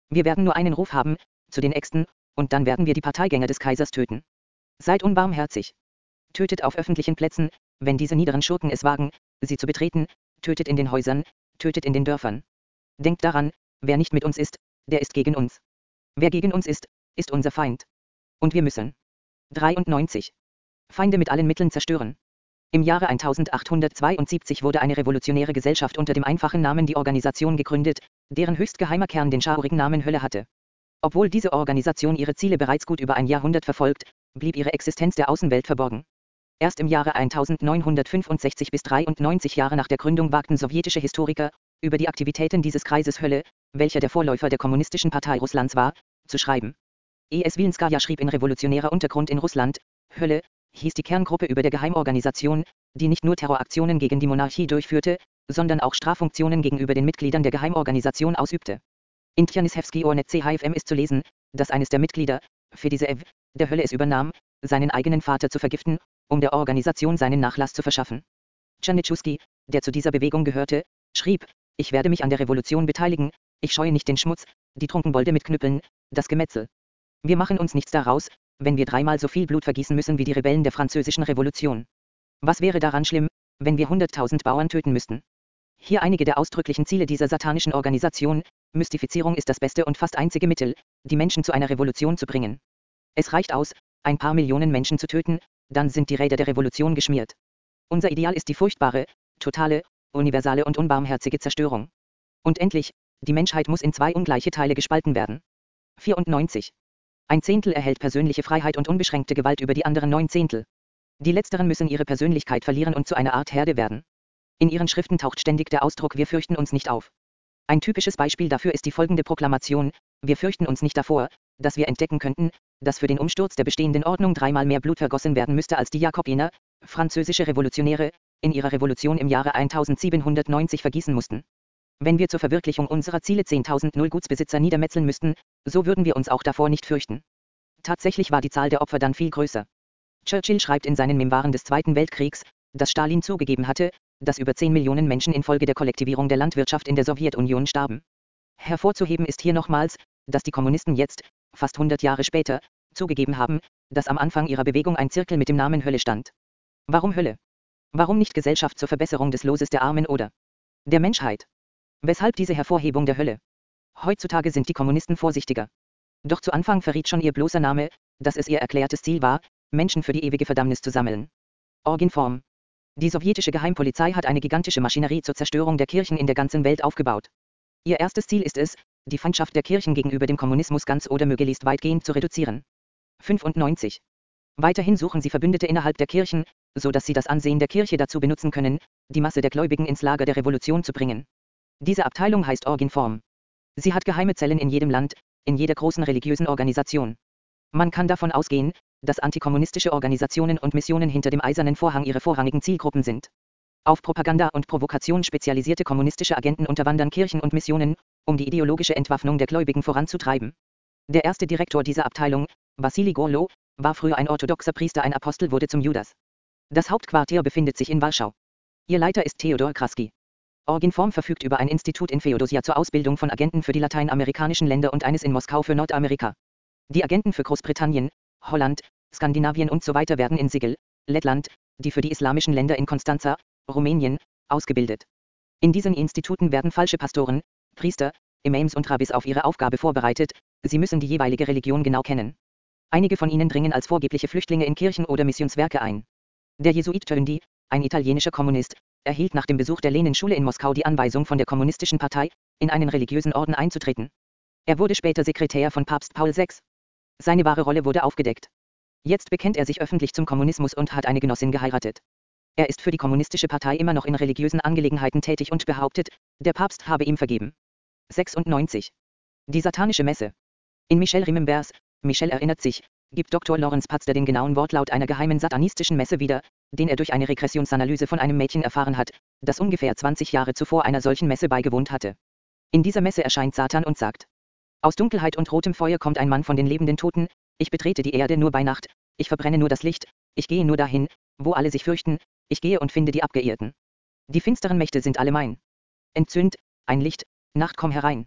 Wir werden nur einen Ruf haben, zu den Äxten, und dann werden wir die Parteigänger des Kaisers töten. Seid unbarmherzig. Tötet auf öffentlichen Plätzen, wenn diese niederen Schurken es wagen, sie zu betreten, tötet in den Häusern, tötet in den Dörfern. Denkt daran, wer nicht mit uns ist, der ist gegen uns. Wer gegen uns ist, ist unser Feind. Und wir müssen. dreiundneunzig. Feinde mit allen Mitteln zerstören. Im Jahre eintausendachthundertzweiundsiebzig wurde eine revolutionäre Gesellschaft unter dem einfachen Namen die Organisation gegründet, deren höchstgeheimer Kern den schaurigen Namen Hölle hatte. Obwohl diese Organisation ihre Ziele bereits gut über ein Jahrhundert verfolgt, blieb ihre Existenz der Außenwelt verborgen. Erst im Jahre eintausendneunhundertfünfundsechzig bis dreiundneunzig Jahre nach der Gründung wagten sowjetische Historiker, über die Aktivitäten dieses Kreises Hölle, welcher der Vorläufer der Kommunistischen Partei Russlands war, zu schreiben. E S Wilenskaja schrieb in Revolutionärer Untergrund in Russland, Hölle, hieß die Kerngruppe über der Geheimorganisation, die nicht nur Terroraktionen gegen die Monarchie durchführte, sondern auch Straffunktionen gegenüber den Mitgliedern der Geheimorganisation ausübte. In Tjanisewski Ornet C H F M ist zu lesen, dass eines der Mitglieder, Fediseev, der Hölle es übernahm, seinen eigenen Vater zu vergiften, um der Organisation seinen Nachlass zu verschaffen. Tschernitschewski, der zu dieser Bewegung gehörte, schrieb, ich werde mich an der Revolution beteiligen, ich scheue nicht den Schmutz, die Trunkenbolde mit Knüppeln, das Gemetzel. Wir machen uns nichts daraus, wenn wir dreimal so viel Blut vergießen müssen wie die Rebellen der französischen Revolution. Was wäre daran schlimm, wenn wir hunderttausend Bauern töten müssten? Hier einige der ausdrücklichen Ziele dieser satanischen Organisation. Mystifizierung ist das beste und fast einzige Mittel, die Menschen zu einer Revolution zu bringen. Es reicht aus, ein paar Millionen Menschen zu töten, dann sind die Räder der Revolution geschmiert. Unser Ideal ist die furchtbare, totale, universale und unbarmherzige Zerstörung. Und endlich, die Menschheit muss in zwei ungleiche Teile gespalten werden. vierundneunzig. Ein Zehntel erhält persönliche Freiheit und unbeschränkte Gewalt über die anderen neun Zehntel. Die letzteren müssen ihre Persönlichkeit verlieren und zu einer Art Herde werden. In ihren Schriften taucht ständig der Ausdruck „Wir fürchten uns nicht“ auf. Ein typisches Beispiel dafür ist die folgende Proklamation: Wir fürchten uns nicht davor, dass wir entdecken könnten, dass für den Umsturz der bestehenden Ordnung dreimal mehr Blut vergossen werden müsste als die Jakobiner, französische Revolutionäre, in ihrer Revolution im Jahre eintausendsiebenhundertneunzig vergießen mussten. Wenn wir zur Verwirklichung unserer Ziele zehntausend Nullgutsbesitzer niedermetzeln müssten, so würden wir uns auch davor nicht fürchten. Tatsächlich war die Zahl der Opfer dann viel größer. Churchill schreibt in seinen Memoiren des Zweiten Weltkriegs, dass Stalin zugegeben hatte, dass über zehn Millionen Menschen infolge der Kollektivierung der Landwirtschaft in der Sowjetunion starben. Hervorzuheben ist hier nochmals, dass die Kommunisten jetzt, fast hundert Jahre später, zugegeben haben, dass am Anfang ihrer Bewegung ein Zirkel mit dem Namen Hölle stand. Warum Hölle? Warum nicht Gesellschaft zur Verbesserung des Loses der Armen oder der Menschheit? Weshalb diese Hervorhebung der Hölle? Heutzutage sind die Kommunisten vorsichtiger. Doch zu Anfang verriet schon ihr bloßer Name, dass es ihr erklärtes Ziel war, Menschen für die ewige Verdammnis zu sammeln. Orginform. Die sowjetische Geheimpolizei hat eine gigantische Maschinerie zur Zerstörung der Kirchen in der ganzen Welt aufgebaut. Ihr erstes Ziel ist es, die Feindschaft der Kirchen gegenüber dem Kommunismus ganz oder möglichst weitgehend zu reduzieren. fünfundneunzig. Weiterhin suchen sie Verbündete innerhalb der Kirchen, so dass sie das Ansehen der Kirche dazu benutzen können, die Masse der Gläubigen ins Lager der Revolution zu bringen. Diese Abteilung heißt Orginform. Sie hat geheime Zellen in jedem Land, in jeder großen religiösen Organisation. Man kann davon ausgehen, dass antikommunistische Organisationen und Missionen hinter dem eisernen Vorhang ihre vorrangigen Zielgruppen sind. Auf Propaganda und Provokation spezialisierte kommunistische Agenten unterwandern Kirchen und Missionen, um die ideologische Entwaffnung der Gläubigen voranzutreiben. Der erste Direktor dieser Abteilung, Wassili Gorlo, war früher ein orthodoxer Priester, ein Apostel wurde zum Judas. Das Hauptquartier befindet sich in Warschau. Ihr Leiter ist Theodor Kraski. Orginform verfügt über ein Institut in Feodosia zur Ausbildung von Agenten für die lateinamerikanischen Länder und eines in Moskau für Nordamerika. Die Agenten für Großbritannien, Holland, Skandinavien und so weiter werden in Sigel, Lettland, die für die islamischen Länder in Konstanza, Rumänien, ausgebildet. In diesen Instituten werden falsche Pastoren, Priester, Imams und Rabbis auf ihre Aufgabe vorbereitet, sie müssen die jeweilige Religion genau kennen. Einige von ihnen dringen als vorgebliche Flüchtlinge in Kirchen oder Missionswerke ein. Der Jesuit Tondi, ein italienischer Kommunist, erhielt nach dem Besuch der Lenin-Schule in Moskau die Anweisung von der Kommunistischen Partei, in einen religiösen Orden einzutreten. Er wurde später Sekretär von Papst Paul der Sechste. Seine wahre Rolle wurde aufgedeckt. Jetzt bekennt er sich öffentlich zum Kommunismus und hat eine Genossin geheiratet. Er ist für die Kommunistische Partei immer noch in religiösen Angelegenheiten tätig und behauptet, der Papst habe ihm vergeben. sechsundneunzig. Die satanische Messe. In Michel Remembers, Michel erinnert sich, gibt Doktor Lawrence Patzder den genauen Wortlaut einer geheimen satanistischen Messe wieder, den er durch eine Regressionsanalyse von einem Mädchen erfahren hat, das ungefähr zwanzig Jahre zuvor einer solchen Messe beigewohnt hatte. In dieser Messe erscheint Satan und sagt: Aus Dunkelheit und rotem Feuer kommt ein Mann von den lebenden Toten, ich betrete die Erde nur bei Nacht, ich verbrenne nur das Licht, ich gehe nur dahin, wo alle sich fürchten, ich gehe und finde die Abgeirrten. Die finsteren Mächte sind alle mein. Entzünd, ein Licht, Nacht komm herein.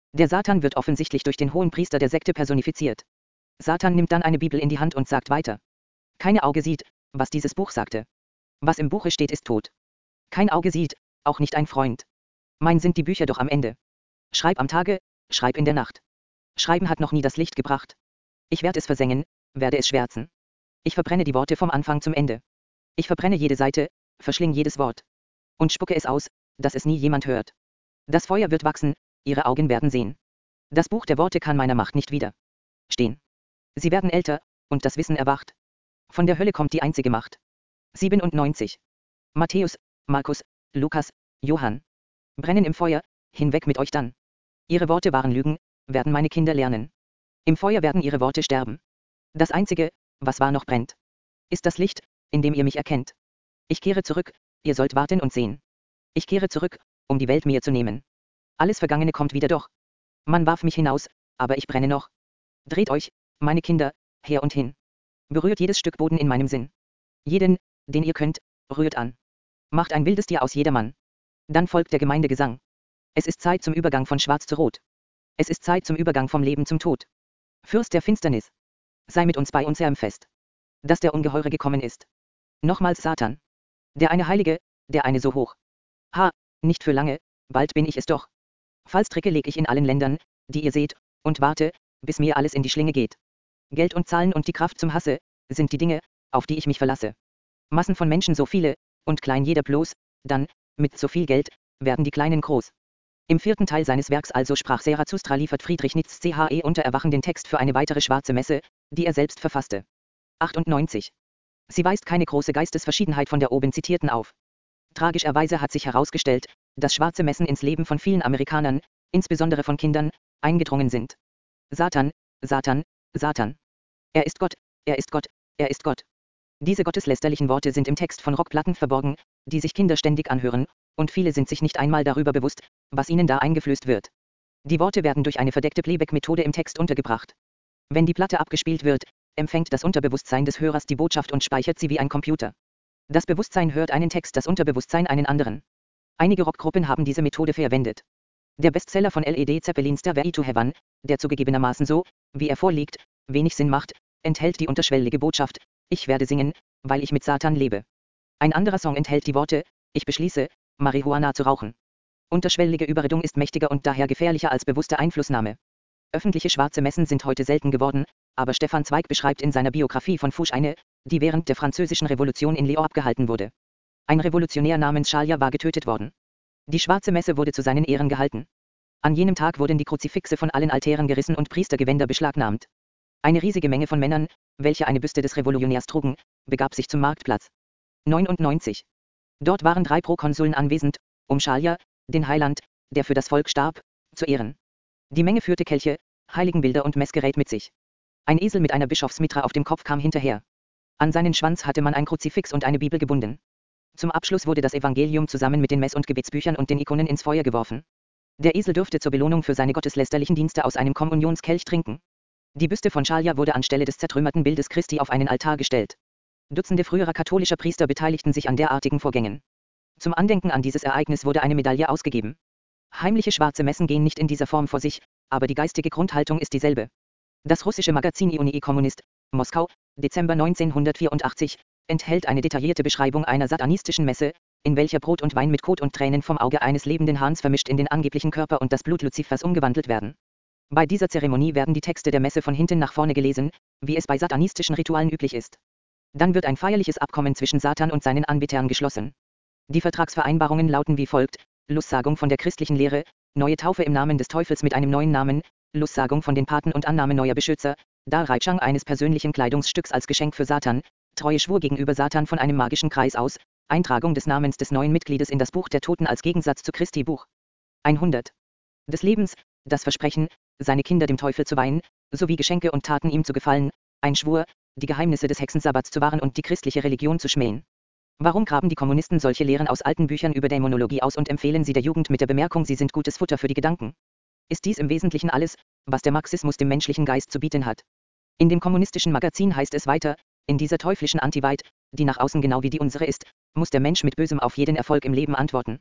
Der Satan wird offensichtlich durch den Hohenpriester der Sekte personifiziert. Satan nimmt dann eine Bibel in die Hand und sagt weiter. Keine Auge sieht, was dieses Buch sagte. Was im Buche steht, ist tot. Kein Auge sieht, auch nicht ein Freund. Mein sind die Bücher doch am Ende. Schreib am Tage, schreib in der Nacht. Schreiben hat noch nie das Licht gebracht. Ich werde es versengen, werde es schwärzen. Ich verbrenne die Worte vom Anfang zum Ende. Ich verbrenne jede Seite, verschling jedes Wort. Und spucke es aus, dass es nie jemand hört. Das Feuer wird wachsen, ihre Augen werden sehen. Das Buch der Worte kann meiner Macht nicht widerstehen. Sie werden älter, und das Wissen erwacht. Von der Hölle kommt die einzige Macht. siebenundneunzig. Matthäus, Markus, Lukas, Johann. Brennen im Feuer, hinweg mit euch dann. Ihre Worte waren Lügen, werden meine Kinder lernen. Im Feuer werden ihre Worte sterben. Das Einzige, was wahr noch brennt, ist das Licht, in dem ihr mich erkennt. Ich kehre zurück, ihr sollt warten und sehen. Ich kehre zurück, um die Welt mir zu nehmen. Alles Vergangene kommt wieder doch. Man warf mich hinaus, aber ich brenne noch. Dreht euch, meine Kinder, her und hin. Berührt jedes Stück Boden in meinem Sinn. Jeden, den ihr könnt, rührt an. Macht ein wildes Tier aus jedermann. Dann folgt der Gemeindegesang. Es ist Zeit zum Übergang von Schwarz zu Rot. Es ist Zeit zum Übergang vom Leben zum Tod. Fürst der Finsternis. Sei mit uns bei uns Herrn fest. Dass der Ungeheure gekommen ist. Nochmals Satan. Der eine Heilige, der eine so hoch. Ha, nicht für lange, bald bin ich es doch. Fallstricke leg ich in allen Ländern, die ihr seht, und warte, bis mir alles in die Schlinge geht. Geld und Zahlen und die Kraft zum Hasse, sind die Dinge, auf die ich mich verlasse. Massen von Menschen so viele, und klein jeder bloß, dann, mit so viel Geld, werden die Kleinen groß. Im vierten Teil seines Werks also sprach Zarathustra liefert Friedrich Nietzsche che unter Erwachen den Text für eine weitere schwarze Messe, die er selbst verfasste. achtundneunzig. Sie weist keine große Geistesverschiedenheit von der oben zitierten auf. Tragischerweise hat sich herausgestellt, dass schwarze Messen ins Leben von vielen Amerikanern, insbesondere von Kindern, eingedrungen sind. Satan, Satan, Satan. Er ist Gott, er ist Gott, er ist Gott. Diese gotteslästerlichen Worte sind im Text von Rockplatten verborgen, die sich Kinder ständig anhören, und viele sind sich nicht einmal darüber bewusst, was ihnen da eingeflößt wird. Die Worte werden durch eine verdeckte Playback-Methode im Text untergebracht. Wenn die Platte abgespielt wird, empfängt das Unterbewusstsein des Hörers die Botschaft und speichert sie wie ein Computer. Das Bewusstsein hört einen Text, das Unterbewusstsein einen anderen. Einige Rockgruppen haben diese Methode verwendet. Der Bestseller von Led Zeppelins Stairway to Heaven, der zugegebenermaßen so, wie er vorliegt, wenig Sinn macht, enthält die unterschwellige Botschaft, ich werde singen, weil ich mit Satan lebe. Ein anderer Song enthält die Worte, ich beschließe, Marihuana zu rauchen. Unterschwellige Überredung ist mächtiger und daher gefährlicher als bewusste Einflussnahme. Öffentliche schwarze Messen sind heute selten geworden, aber Stefan Zweig beschreibt in seiner Biografie von Fouché eine, die während der Französischen Revolution in Lyon abgehalten wurde. Ein Revolutionär namens Schalia war getötet worden. Die schwarze Messe wurde zu seinen Ehren gehalten. An jenem Tag wurden die Kruzifixe von allen Altären gerissen und Priestergewänder beschlagnahmt. Eine riesige Menge von Männern, welche eine Büste des Revolutionärs trugen, begab sich zum Marktplatz. neunundneunzig. Dort waren drei Prokonsuln anwesend, um Schalia, den Heiland, der für das Volk starb, zu ehren. Die Menge führte Kelche, Heiligenbilder und Messgerät mit sich. Ein Esel mit einer Bischofsmitra auf dem Kopf kam hinterher. An seinen Schwanz hatte man ein Kruzifix und eine Bibel gebunden. Zum Abschluss wurde das Evangelium zusammen mit den Mess- und Gebetsbüchern und den Ikonen ins Feuer geworfen. Der Esel dürfte zur Belohnung für seine gotteslästerlichen Dienste aus einem Kommunionskelch trinken. Die Büste von Schalia wurde anstelle des zertrümmerten Bildes Christi auf einen Altar gestellt. Dutzende früherer katholischer Priester beteiligten sich an derartigen Vorgängen. Zum Andenken an dieses Ereignis wurde eine Medaille ausgegeben. Heimliche schwarze Messen gehen nicht in dieser Form vor sich, aber die geistige Grundhaltung ist dieselbe. Das russische Magazin Iunie Kommunist, Moskau, Dezember neunzehnhundertvierundachtzig, enthält eine detaillierte Beschreibung einer satanistischen Messe, in welcher Brot und Wein mit Kot und Tränen vom Auge eines lebenden Hahns vermischt in den angeblichen Körper und das Blut Luzifers umgewandelt werden. Bei dieser Zeremonie werden die Texte der Messe von hinten nach vorne gelesen, wie es bei satanistischen Ritualen üblich ist. Dann wird ein feierliches Abkommen zwischen Satan und seinen Anbetern geschlossen. Die Vertragsvereinbarungen lauten wie folgt: Lossagung von der christlichen Lehre, neue Taufe im Namen des Teufels mit einem neuen Namen, Lossagung von den Paten und Annahme neuer Beschützer, Darreichung eines persönlichen Kleidungsstücks als Geschenk für Satan, treue Schwur gegenüber Satan von einem magischen Kreis aus, Eintragung des Namens des neuen Mitgliedes in das Buch der Toten als Gegensatz zu Christi Buch. hundert. Des Lebens, das Versprechen, seine Kinder dem Teufel zu weihen, sowie Geschenke und Taten ihm zu gefallen, ein Schwur, die Geheimnisse des Hexensabbats zu wahren und die christliche Religion zu schmähen. Warum graben die Kommunisten solche Lehren aus alten Büchern über Dämonologie aus und empfehlen sie der Jugend mit der Bemerkung, sie sind gutes Futter für die Gedanken? Ist dies im Wesentlichen alles, was der Marxismus dem menschlichen Geist zu bieten hat? In dem kommunistischen Magazin heißt es weiter, in dieser teuflischen Antiweit, die nach außen genau wie die unsere ist, muss der Mensch mit Bösem auf jeden Erfolg im Leben antworten.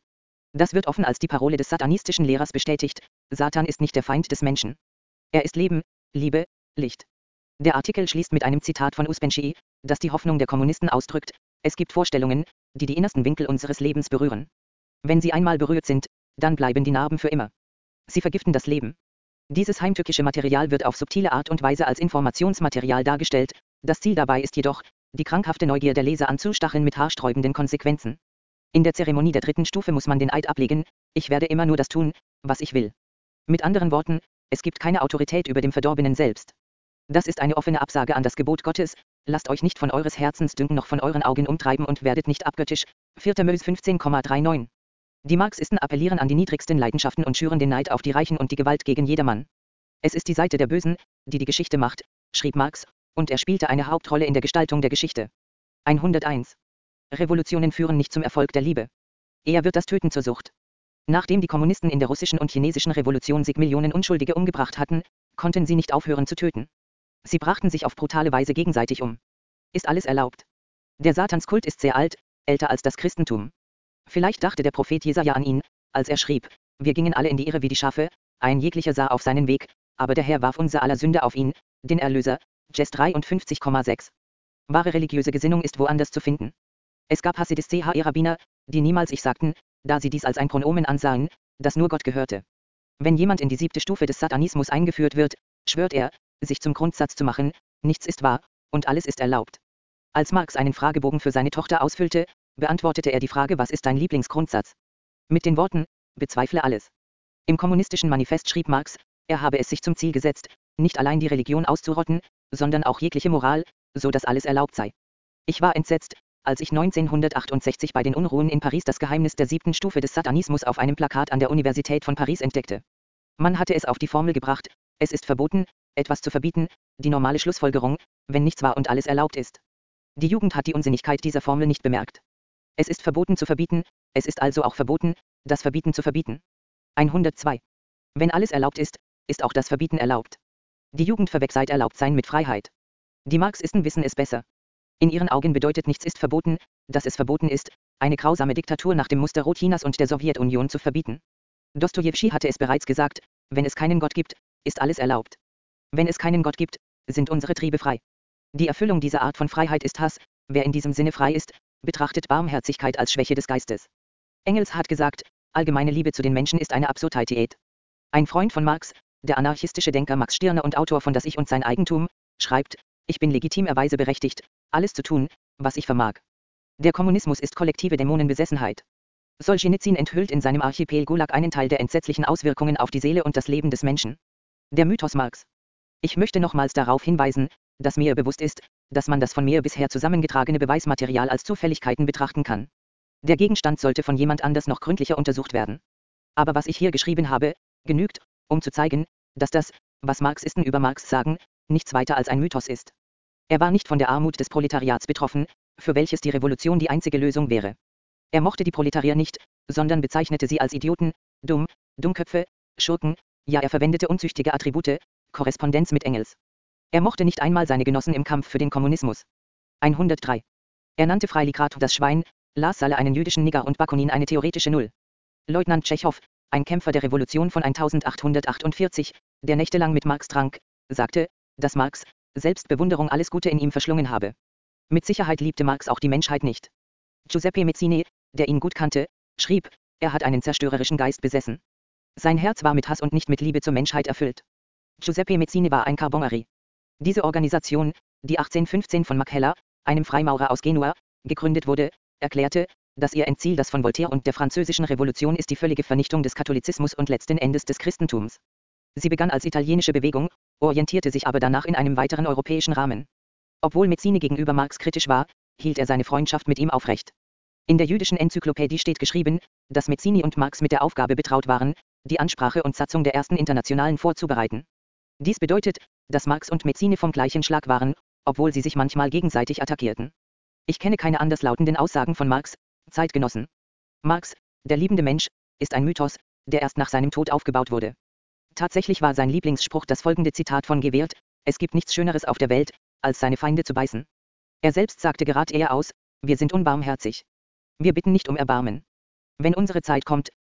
Das wird offen als die Parole des satanistischen Lehrers bestätigt: Satan ist nicht der Feind des Menschen. Er ist Leben, Liebe, Licht. Der Artikel schließt mit einem Zitat von Uspensky, das die Hoffnung der Kommunisten ausdrückt: Es gibt Vorstellungen, die die innersten Winkel unseres Lebens berühren. Wenn sie einmal berührt sind, dann bleiben die Narben für immer. Sie vergiften das Leben. Dieses heimtückische Material wird auf subtile Art und Weise als Informationsmaterial dargestellt, das Ziel dabei ist jedoch, die krankhafte Neugier der Leser anzustacheln mit haarsträubenden Konsequenzen. In der Zeremonie der dritten Stufe muss man den Eid ablegen: Ich werde immer nur das tun, was ich will. Mit anderen Worten, es gibt keine Autorität über dem Verdorbenen selbst. Das ist eine offene Absage an das Gebot Gottes: Lasst euch nicht von eures Herzens Dünken noch von euren Augen umtreiben und werdet nicht abgöttisch. vierter Mose fünfzehn Komma neununddreißig. Die Marxisten appellieren an die niedrigsten Leidenschaften und schüren den Neid auf die Reichen und die Gewalt gegen jedermann. Es ist die Seite der Bösen, die die Geschichte macht, schrieb Marx, und er spielte eine Hauptrolle in der Gestaltung der Geschichte. hunderteins. Revolutionen führen nicht zum Erfolg der Liebe. Eher wird das Töten zur Sucht. Nachdem die Kommunisten in der russischen und chinesischen Revolution zig Millionen Unschuldige umgebracht hatten, konnten sie nicht aufhören zu töten. Sie brachten sich auf brutale Weise gegenseitig um. Ist alles erlaubt? Der Satanskult ist sehr alt, älter als das Christentum. Vielleicht dachte der Prophet Jesaja an ihn, als er schrieb: Wir gingen alle in die Irre wie die Schafe, ein jeglicher sah auf seinen Weg, aber der Herr warf unser aller Sünde auf ihn, den Erlöser. Jes dreiundfünfzig Komma sechs. Wahre religiöse Gesinnung ist woanders zu finden. Es gab Hasidis-Rabbiner, die niemals ich sagten, da sie dies als ein Pronomen ansahen, das nur Gott gehörte. Wenn jemand in die siebte Stufe des Satanismus eingeführt wird, schwört er, sich zum Grundsatz zu machen: Nichts ist wahr, und alles ist erlaubt. Als Marx einen Fragebogen für seine Tochter ausfüllte, beantwortete er die Frage: Was ist dein Lieblingsgrundsatz? Mit den Worten: Bezweifle alles. Im kommunistischen Manifest schrieb Marx, er habe es sich zum Ziel gesetzt, nicht allein die Religion auszurotten, sondern auch jegliche Moral, so dass alles erlaubt sei. Ich war entsetzt, als ich neunzehnhundertachtundsechzig bei den Unruhen in Paris das Geheimnis der siebten Stufe des Satanismus auf einem Plakat an der Universität von Paris entdeckte. Man hatte es auf die Formel gebracht: Es ist verboten, etwas zu verbieten, die normale Schlussfolgerung, wenn nichts wahr und alles erlaubt ist. Die Jugend hat die Unsinnigkeit dieser Formel nicht bemerkt. Es ist verboten zu verbieten, es ist also auch verboten, das Verbieten zu verbieten. hundertzwei. Wenn alles erlaubt ist, ist auch das Verbieten erlaubt. Die Jugend verwechselt Erlaubtsein mit Freiheit. Die Marxisten wissen es besser. In ihren Augen bedeutet nichts ist verboten, dass es verboten ist, eine grausame Diktatur nach dem Muster Chinas und der Sowjetunion zu verbieten. Dostojewski hatte es bereits gesagt: Wenn es keinen Gott gibt, ist alles erlaubt. Wenn es keinen Gott gibt, sind unsere Triebe frei. Die Erfüllung dieser Art von Freiheit ist Hass: Wer in diesem Sinne frei ist, betrachtet Barmherzigkeit als Schwäche des Geistes. Engels hat gesagt, allgemeine Liebe zu den Menschen ist eine Absurdität. Ein Freund von Marx, der anarchistische Denker Max Stirner und Autor von Das Ich und sein Eigentum, schreibt: Ich bin legitimerweise berechtigt, alles zu tun, was ich vermag. Der Kommunismus ist kollektive Dämonenbesessenheit. Solschenizyn enthüllt in seinem Archipel Gulag einen Teil der entsetzlichen Auswirkungen auf die Seele und das Leben des Menschen. Der Mythos Marx. Ich möchte nochmals darauf hinweisen, dass mir bewusst ist, dass man das von mir bisher zusammengetragene Beweismaterial als Zufälligkeiten betrachten kann. Der Gegenstand sollte von jemand anders noch gründlicher untersucht werden. Aber was ich hier geschrieben habe, genügt, um zu zeigen, dass das, was Marxisten über Marx sagen, nichts weiter als ein Mythos ist. Er war nicht von der Armut des Proletariats betroffen, für welches die Revolution die einzige Lösung wäre. Er mochte die Proletarier nicht, sondern bezeichnete sie als Idioten, dumm, Dummköpfe, Schurken, ja, er verwendete unzüchtige Attribute, Korrespondenz mit Engels. Er mochte nicht einmal seine Genossen im Kampf für den Kommunismus. hundertdrei. Er nannte Freiligrath das Schwein, Lars Salle einen jüdischen Nigger und Bakunin eine theoretische Null. Leutnant Tschechow, ein Kämpfer der Revolution von achtundachtundvierzig, der nächtelang mit Marx trank, sagte, dass Marx, selbst Bewunderung, alles Gute in ihm verschlungen habe. Mit Sicherheit liebte Marx auch die Menschheit nicht. Giuseppe Mazzini, der ihn gut kannte, schrieb, er hat einen zerstörerischen Geist besessen. Sein Herz war mit Hass und nicht mit Liebe zur Menschheit erfüllt. Giuseppe Mazzini war ein Carbonari. Diese Organisation, die achtzehnhundertfünfzehn von Mac Heller, einem Freimaurer aus Genua, gegründet wurde, erklärte, dass ihr Endziel das von Voltaire und der französischen Revolution ist: die völlige Vernichtung des Katholizismus und letzten Endes des Christentums. Sie begann als italienische Bewegung, orientierte sich aber danach in einem weiteren europäischen Rahmen. Obwohl Mazzini gegenüber Marx kritisch war, hielt er seine Freundschaft mit ihm aufrecht. In der jüdischen Enzyklopädie steht geschrieben, dass Mazzini und Marx mit der Aufgabe betraut waren, die Ansprache und Satzung der ersten Internationalen vorzubereiten. Dies bedeutet, dass Marx und Mazzini vom gleichen Schlag waren, obwohl sie sich manchmal gegenseitig attackierten. Ich kenne keine anderslautenden Aussagen von Marx, Zeitgenossen. Marx, der liebende Mensch, ist ein Mythos, der erst nach seinem Tod aufgebaut wurde. Tatsächlich war sein Lieblingsspruch das folgende Zitat von Gewert: Es gibt nichts Schöneres auf der Welt, als seine Feinde zu beißen. Er selbst sagte gerade eher aus: Wir sind unbarmherzig. Wir bitten nicht um Erbarmen. Wenn unsere Zeit kommt,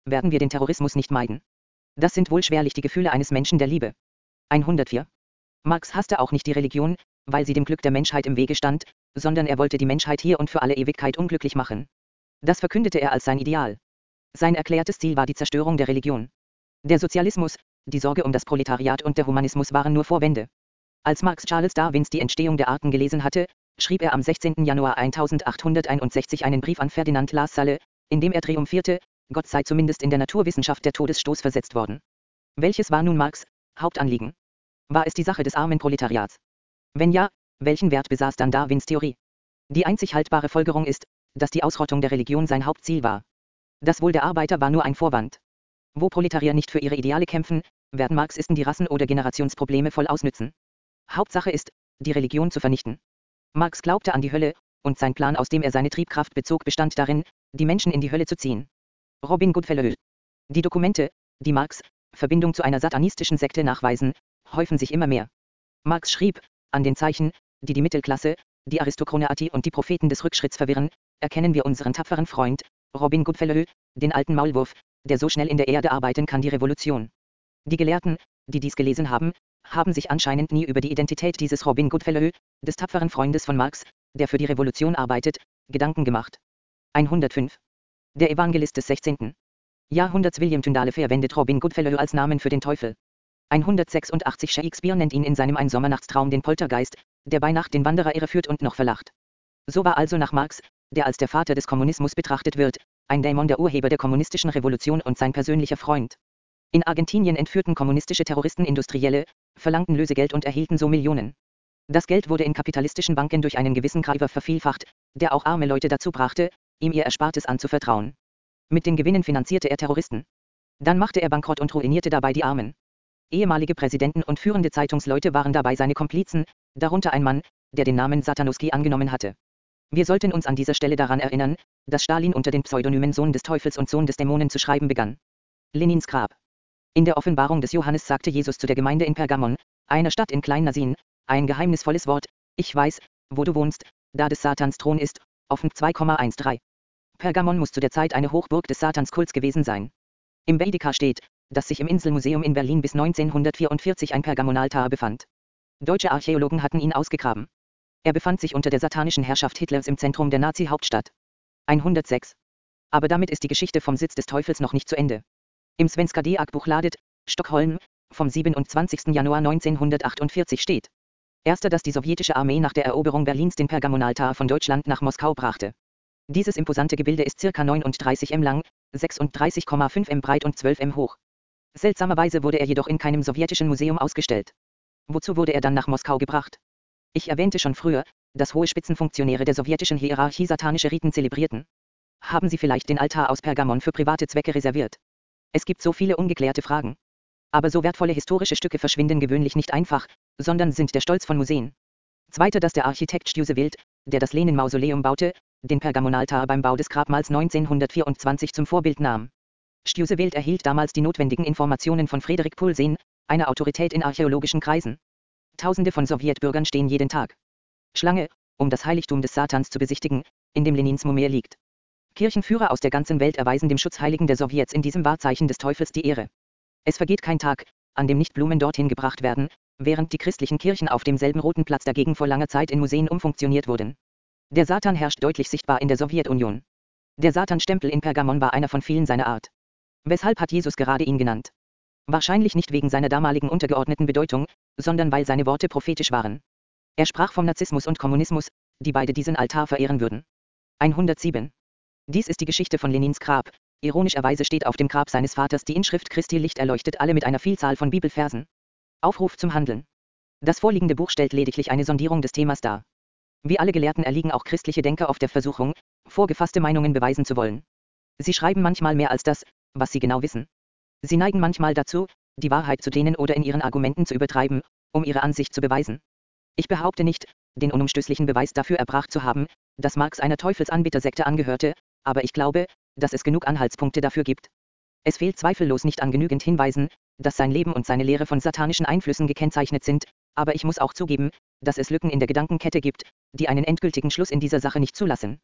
werden wir den Terrorismus nicht meiden. Das sind wohl schwerlich die Gefühle eines Menschen der Liebe. hundertvier. Marx hasste auch nicht die Religion, weil sie dem Glück der Menschheit im Wege stand, sondern er wollte die Menschheit hier und für alle Ewigkeit unglücklich machen. Das verkündete er als sein Ideal. Sein erklärtes Ziel war die Zerstörung der Religion. Der Sozialismus, die Sorge um das Proletariat und der Humanismus waren nur Vorwände. Als Marx Charles Darwins Die Entstehung der Arten gelesen hatte, schrieb er am sechzehnten Januar eintausendachthunderteinundsechzig einen Brief an Ferdinand Lassalle, in dem er triumphierte, Gott sei zumindest in der Naturwissenschaft der Todesstoß versetzt worden. Welches war nun Marx' Hauptanliegen? War es die Sache des armen Proletariats? Wenn ja, welchen Wert besaß dann Darwins Theorie? Die einzig haltbare Folgerung ist, dass die Ausrottung der Religion sein Hauptziel war. Das Wohl der Arbeiter war nur ein Vorwand. Wo Proletarier nicht für ihre Ideale kämpfen, werden Marxisten die Rassen- oder Generationsprobleme voll ausnützen. Hauptsache ist, die Religion zu vernichten. Marx glaubte an die Hölle, und sein Plan, aus dem er seine Triebkraft bezog, bestand darin, die Menschen in die Hölle zu ziehen. Robin Goodfellow. Die Dokumente, die Marx' Verbindung zu einer satanistischen Sekte nachweisen, häufen sich immer mehr. Marx schrieb, an den Zeichen, die die Mittelklasse, die Aristokratie und die Propheten des Rückschritts verwirren, erkennen wir unseren tapferen Freund, Robin Goodfellow, den alten Maulwurf, der so schnell in der Erde arbeiten kann, die Revolution. Die Gelehrten, die dies gelesen haben, haben sich anscheinend nie über die Identität dieses Robin Goodfellow, des tapferen Freundes von Marx, der für die Revolution arbeitet, Gedanken gemacht. hundertfünf. Der Evangelist des sechzehnten. Jahrhunderts William Tyndale verwendet Robin Goodfellow als Namen für den Teufel. hundertsechsundachtzig Shakespeare nennt ihn in seinem Ein Sommernachtstraum den Poltergeist, der bei Nacht den Wanderer irreführt und noch verlacht. So war also nach Marx, der als der Vater des Kommunismus betrachtet wird, ein Dämon der Urheber der kommunistischen Revolution und sein persönlicher Freund. In Argentinien entführten kommunistische Terroristen Industrielle, verlangten Lösegeld und erhielten so Millionen. Das Geld wurde in kapitalistischen Banken durch einen gewissen Greifer vervielfacht, der auch arme Leute dazu brachte, ihm ihr Erspartes anzuvertrauen. Mit den Gewinnen finanzierte er Terroristen. Dann machte er Bankrott und ruinierte dabei die Armen. Ehemalige Präsidenten und führende Zeitungsleute waren dabei seine Komplizen, darunter ein Mann, der den Namen Satanowski angenommen hatte. Wir sollten uns an dieser Stelle daran erinnern, dass Stalin unter den Pseudonymen Sohn des Teufels und Sohn des Dämonen zu schreiben begann. Lenins Grab. In der Offenbarung des Johannes sagte Jesus zu der Gemeinde in Pergamon, einer Stadt in Kleinasien, ein geheimnisvolles Wort: Ich weiß, wo du wohnst, da des Satans Thron ist. Offen zwei Komma dreizehn. Pergamon muss zu der Zeit eine Hochburg des Satanskults gewesen sein. Im Baedeker steht, dass sich im Inselmuseum in Berlin bis neunzehnhundertvierundvierzig ein Pergamonaltar befand. Deutsche Archäologen hatten ihn ausgegraben. Er befand sich unter der satanischen Herrschaft Hitlers im Zentrum der Nazi-Hauptstadt. hundertsechs. Aber damit ist die Geschichte vom Sitz des Teufels noch nicht zu Ende. Im Svenska Dagbok Bladet, Stockholm, vom siebenundzwanzigsten Januar neunzehnhundertachtundvierzig steht: Erster, dass die sowjetische Armee nach der Eroberung Berlins den Pergamonaltar von Deutschland nach Moskau brachte. Dieses imposante Gebilde ist ca. neununddreißig Meter lang, sechsunddreißig Komma fünf Meter breit und zwölf Meter hoch. Seltsamerweise wurde er jedoch in keinem sowjetischen Museum ausgestellt. Wozu wurde er dann nach Moskau gebracht? Ich erwähnte schon früher, dass hohe Spitzenfunktionäre der sowjetischen Hierarchie satanische Riten zelebrierten. Haben sie vielleicht den Altar aus Pergamon für private Zwecke reserviert? Es gibt so viele ungeklärte Fragen. Aber so wertvolle historische Stücke verschwinden gewöhnlich nicht einfach, sondern sind der Stolz von Museen. Zweiter, dass der Architekt Stjusewild, der das Lenin-Mausoleum baute, den Pergamonaltar beim Bau des Grabmals neunzehnhundertvierundzwanzig zum Vorbild nahm. Stjusewild erhielt damals die notwendigen Informationen von Frederik Pulsen, einer Autorität in archäologischen Kreisen. Tausende von Sowjetbürgern stehen jeden Tag Schlange, um das Heiligtum des Satans zu besichtigen, in dem Lenins Mumie liegt. Kirchenführer aus der ganzen Welt erweisen dem Schutzheiligen der Sowjets in diesem Wahrzeichen des Teufels die Ehre. Es vergeht kein Tag, an dem nicht Blumen dorthin gebracht werden, während die christlichen Kirchen auf demselben Roten Platz dagegen vor langer Zeit in Museen umfunktioniert wurden. Der Satan herrscht deutlich sichtbar in der Sowjetunion. Der Satanstempel in Pergamon war einer von vielen seiner Art. Weshalb hat Jesus gerade ihn genannt? Wahrscheinlich nicht wegen seiner damaligen untergeordneten Bedeutung, sondern weil seine Worte prophetisch waren. Er sprach vom Narzissmus und Kommunismus, die beide diesen Altar verehren würden. hundertsieben. Dies ist die Geschichte von Lenins Grab. Ironischerweise steht auf dem Grab seines Vaters die Inschrift Christi Licht erleuchtet alle mit einer Vielzahl von Bibelversen. Aufruf zum Handeln. Das vorliegende Buch stellt lediglich eine Sondierung des Themas dar. Wie alle Gelehrten erliegen auch christliche Denker oft der Versuchung, vorgefasste Meinungen beweisen zu wollen. Sie schreiben manchmal mehr als das, was sie genau wissen. Sie neigen manchmal dazu, die Wahrheit zu dehnen oder in ihren Argumenten zu übertreiben, um ihre Ansicht zu beweisen. Ich behaupte nicht, den unumstößlichen Beweis dafür erbracht zu haben, dass Marx einer Teufelsanbetersekte angehörte, aber ich glaube, dass es genug Anhaltspunkte dafür gibt. Es fehlt zweifellos nicht an genügend Hinweisen, dass sein Leben und seine Lehre von satanischen Einflüssen gekennzeichnet sind, aber ich muss auch zugeben, dass es Lücken in der Gedankenkette gibt, die einen endgültigen Schluss in dieser Sache nicht zulassen.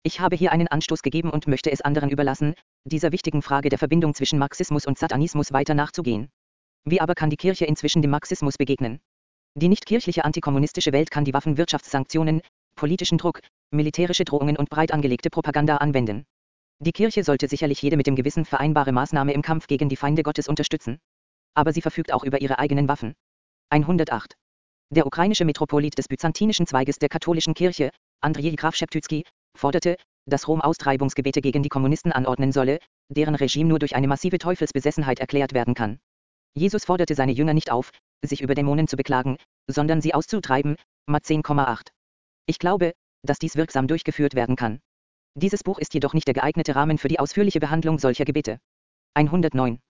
Ich habe hier einen Anstoß gegeben und möchte es anderen überlassen, dieser wichtigen Frage der Verbindung zwischen Marxismus und Satanismus weiter nachzugehen. Wie aber kann die Kirche inzwischen dem Marxismus begegnen? Die nicht-kirchliche antikommunistische Welt kann die Waffen Wirtschaftssanktionen, politischen Druck, militärische Drohungen und breit angelegte Propaganda anwenden. Die Kirche sollte sicherlich jede mit dem Gewissen vereinbare Maßnahme im Kampf gegen die Feinde Gottes unterstützen. Aber sie verfügt auch über ihre eigenen Waffen. hundertacht. Der ukrainische Metropolit des byzantinischen Zweiges der katholischen Kirche, Andrzej Graf Szeptycki, forderte, dass Rom Austreibungsgebete gegen die Kommunisten anordnen solle, deren Regime nur durch eine massive Teufelsbesessenheit erklärt werden kann. Jesus forderte seine Jünger nicht auf, sich über Dämonen zu beklagen, sondern sie auszutreiben, Mat zehn Komma acht. Ich glaube, dass dies wirksam durchgeführt werden kann. Dieses Buch ist jedoch nicht der geeignete Rahmen für die ausführliche Behandlung solcher Gebete. hundertneun.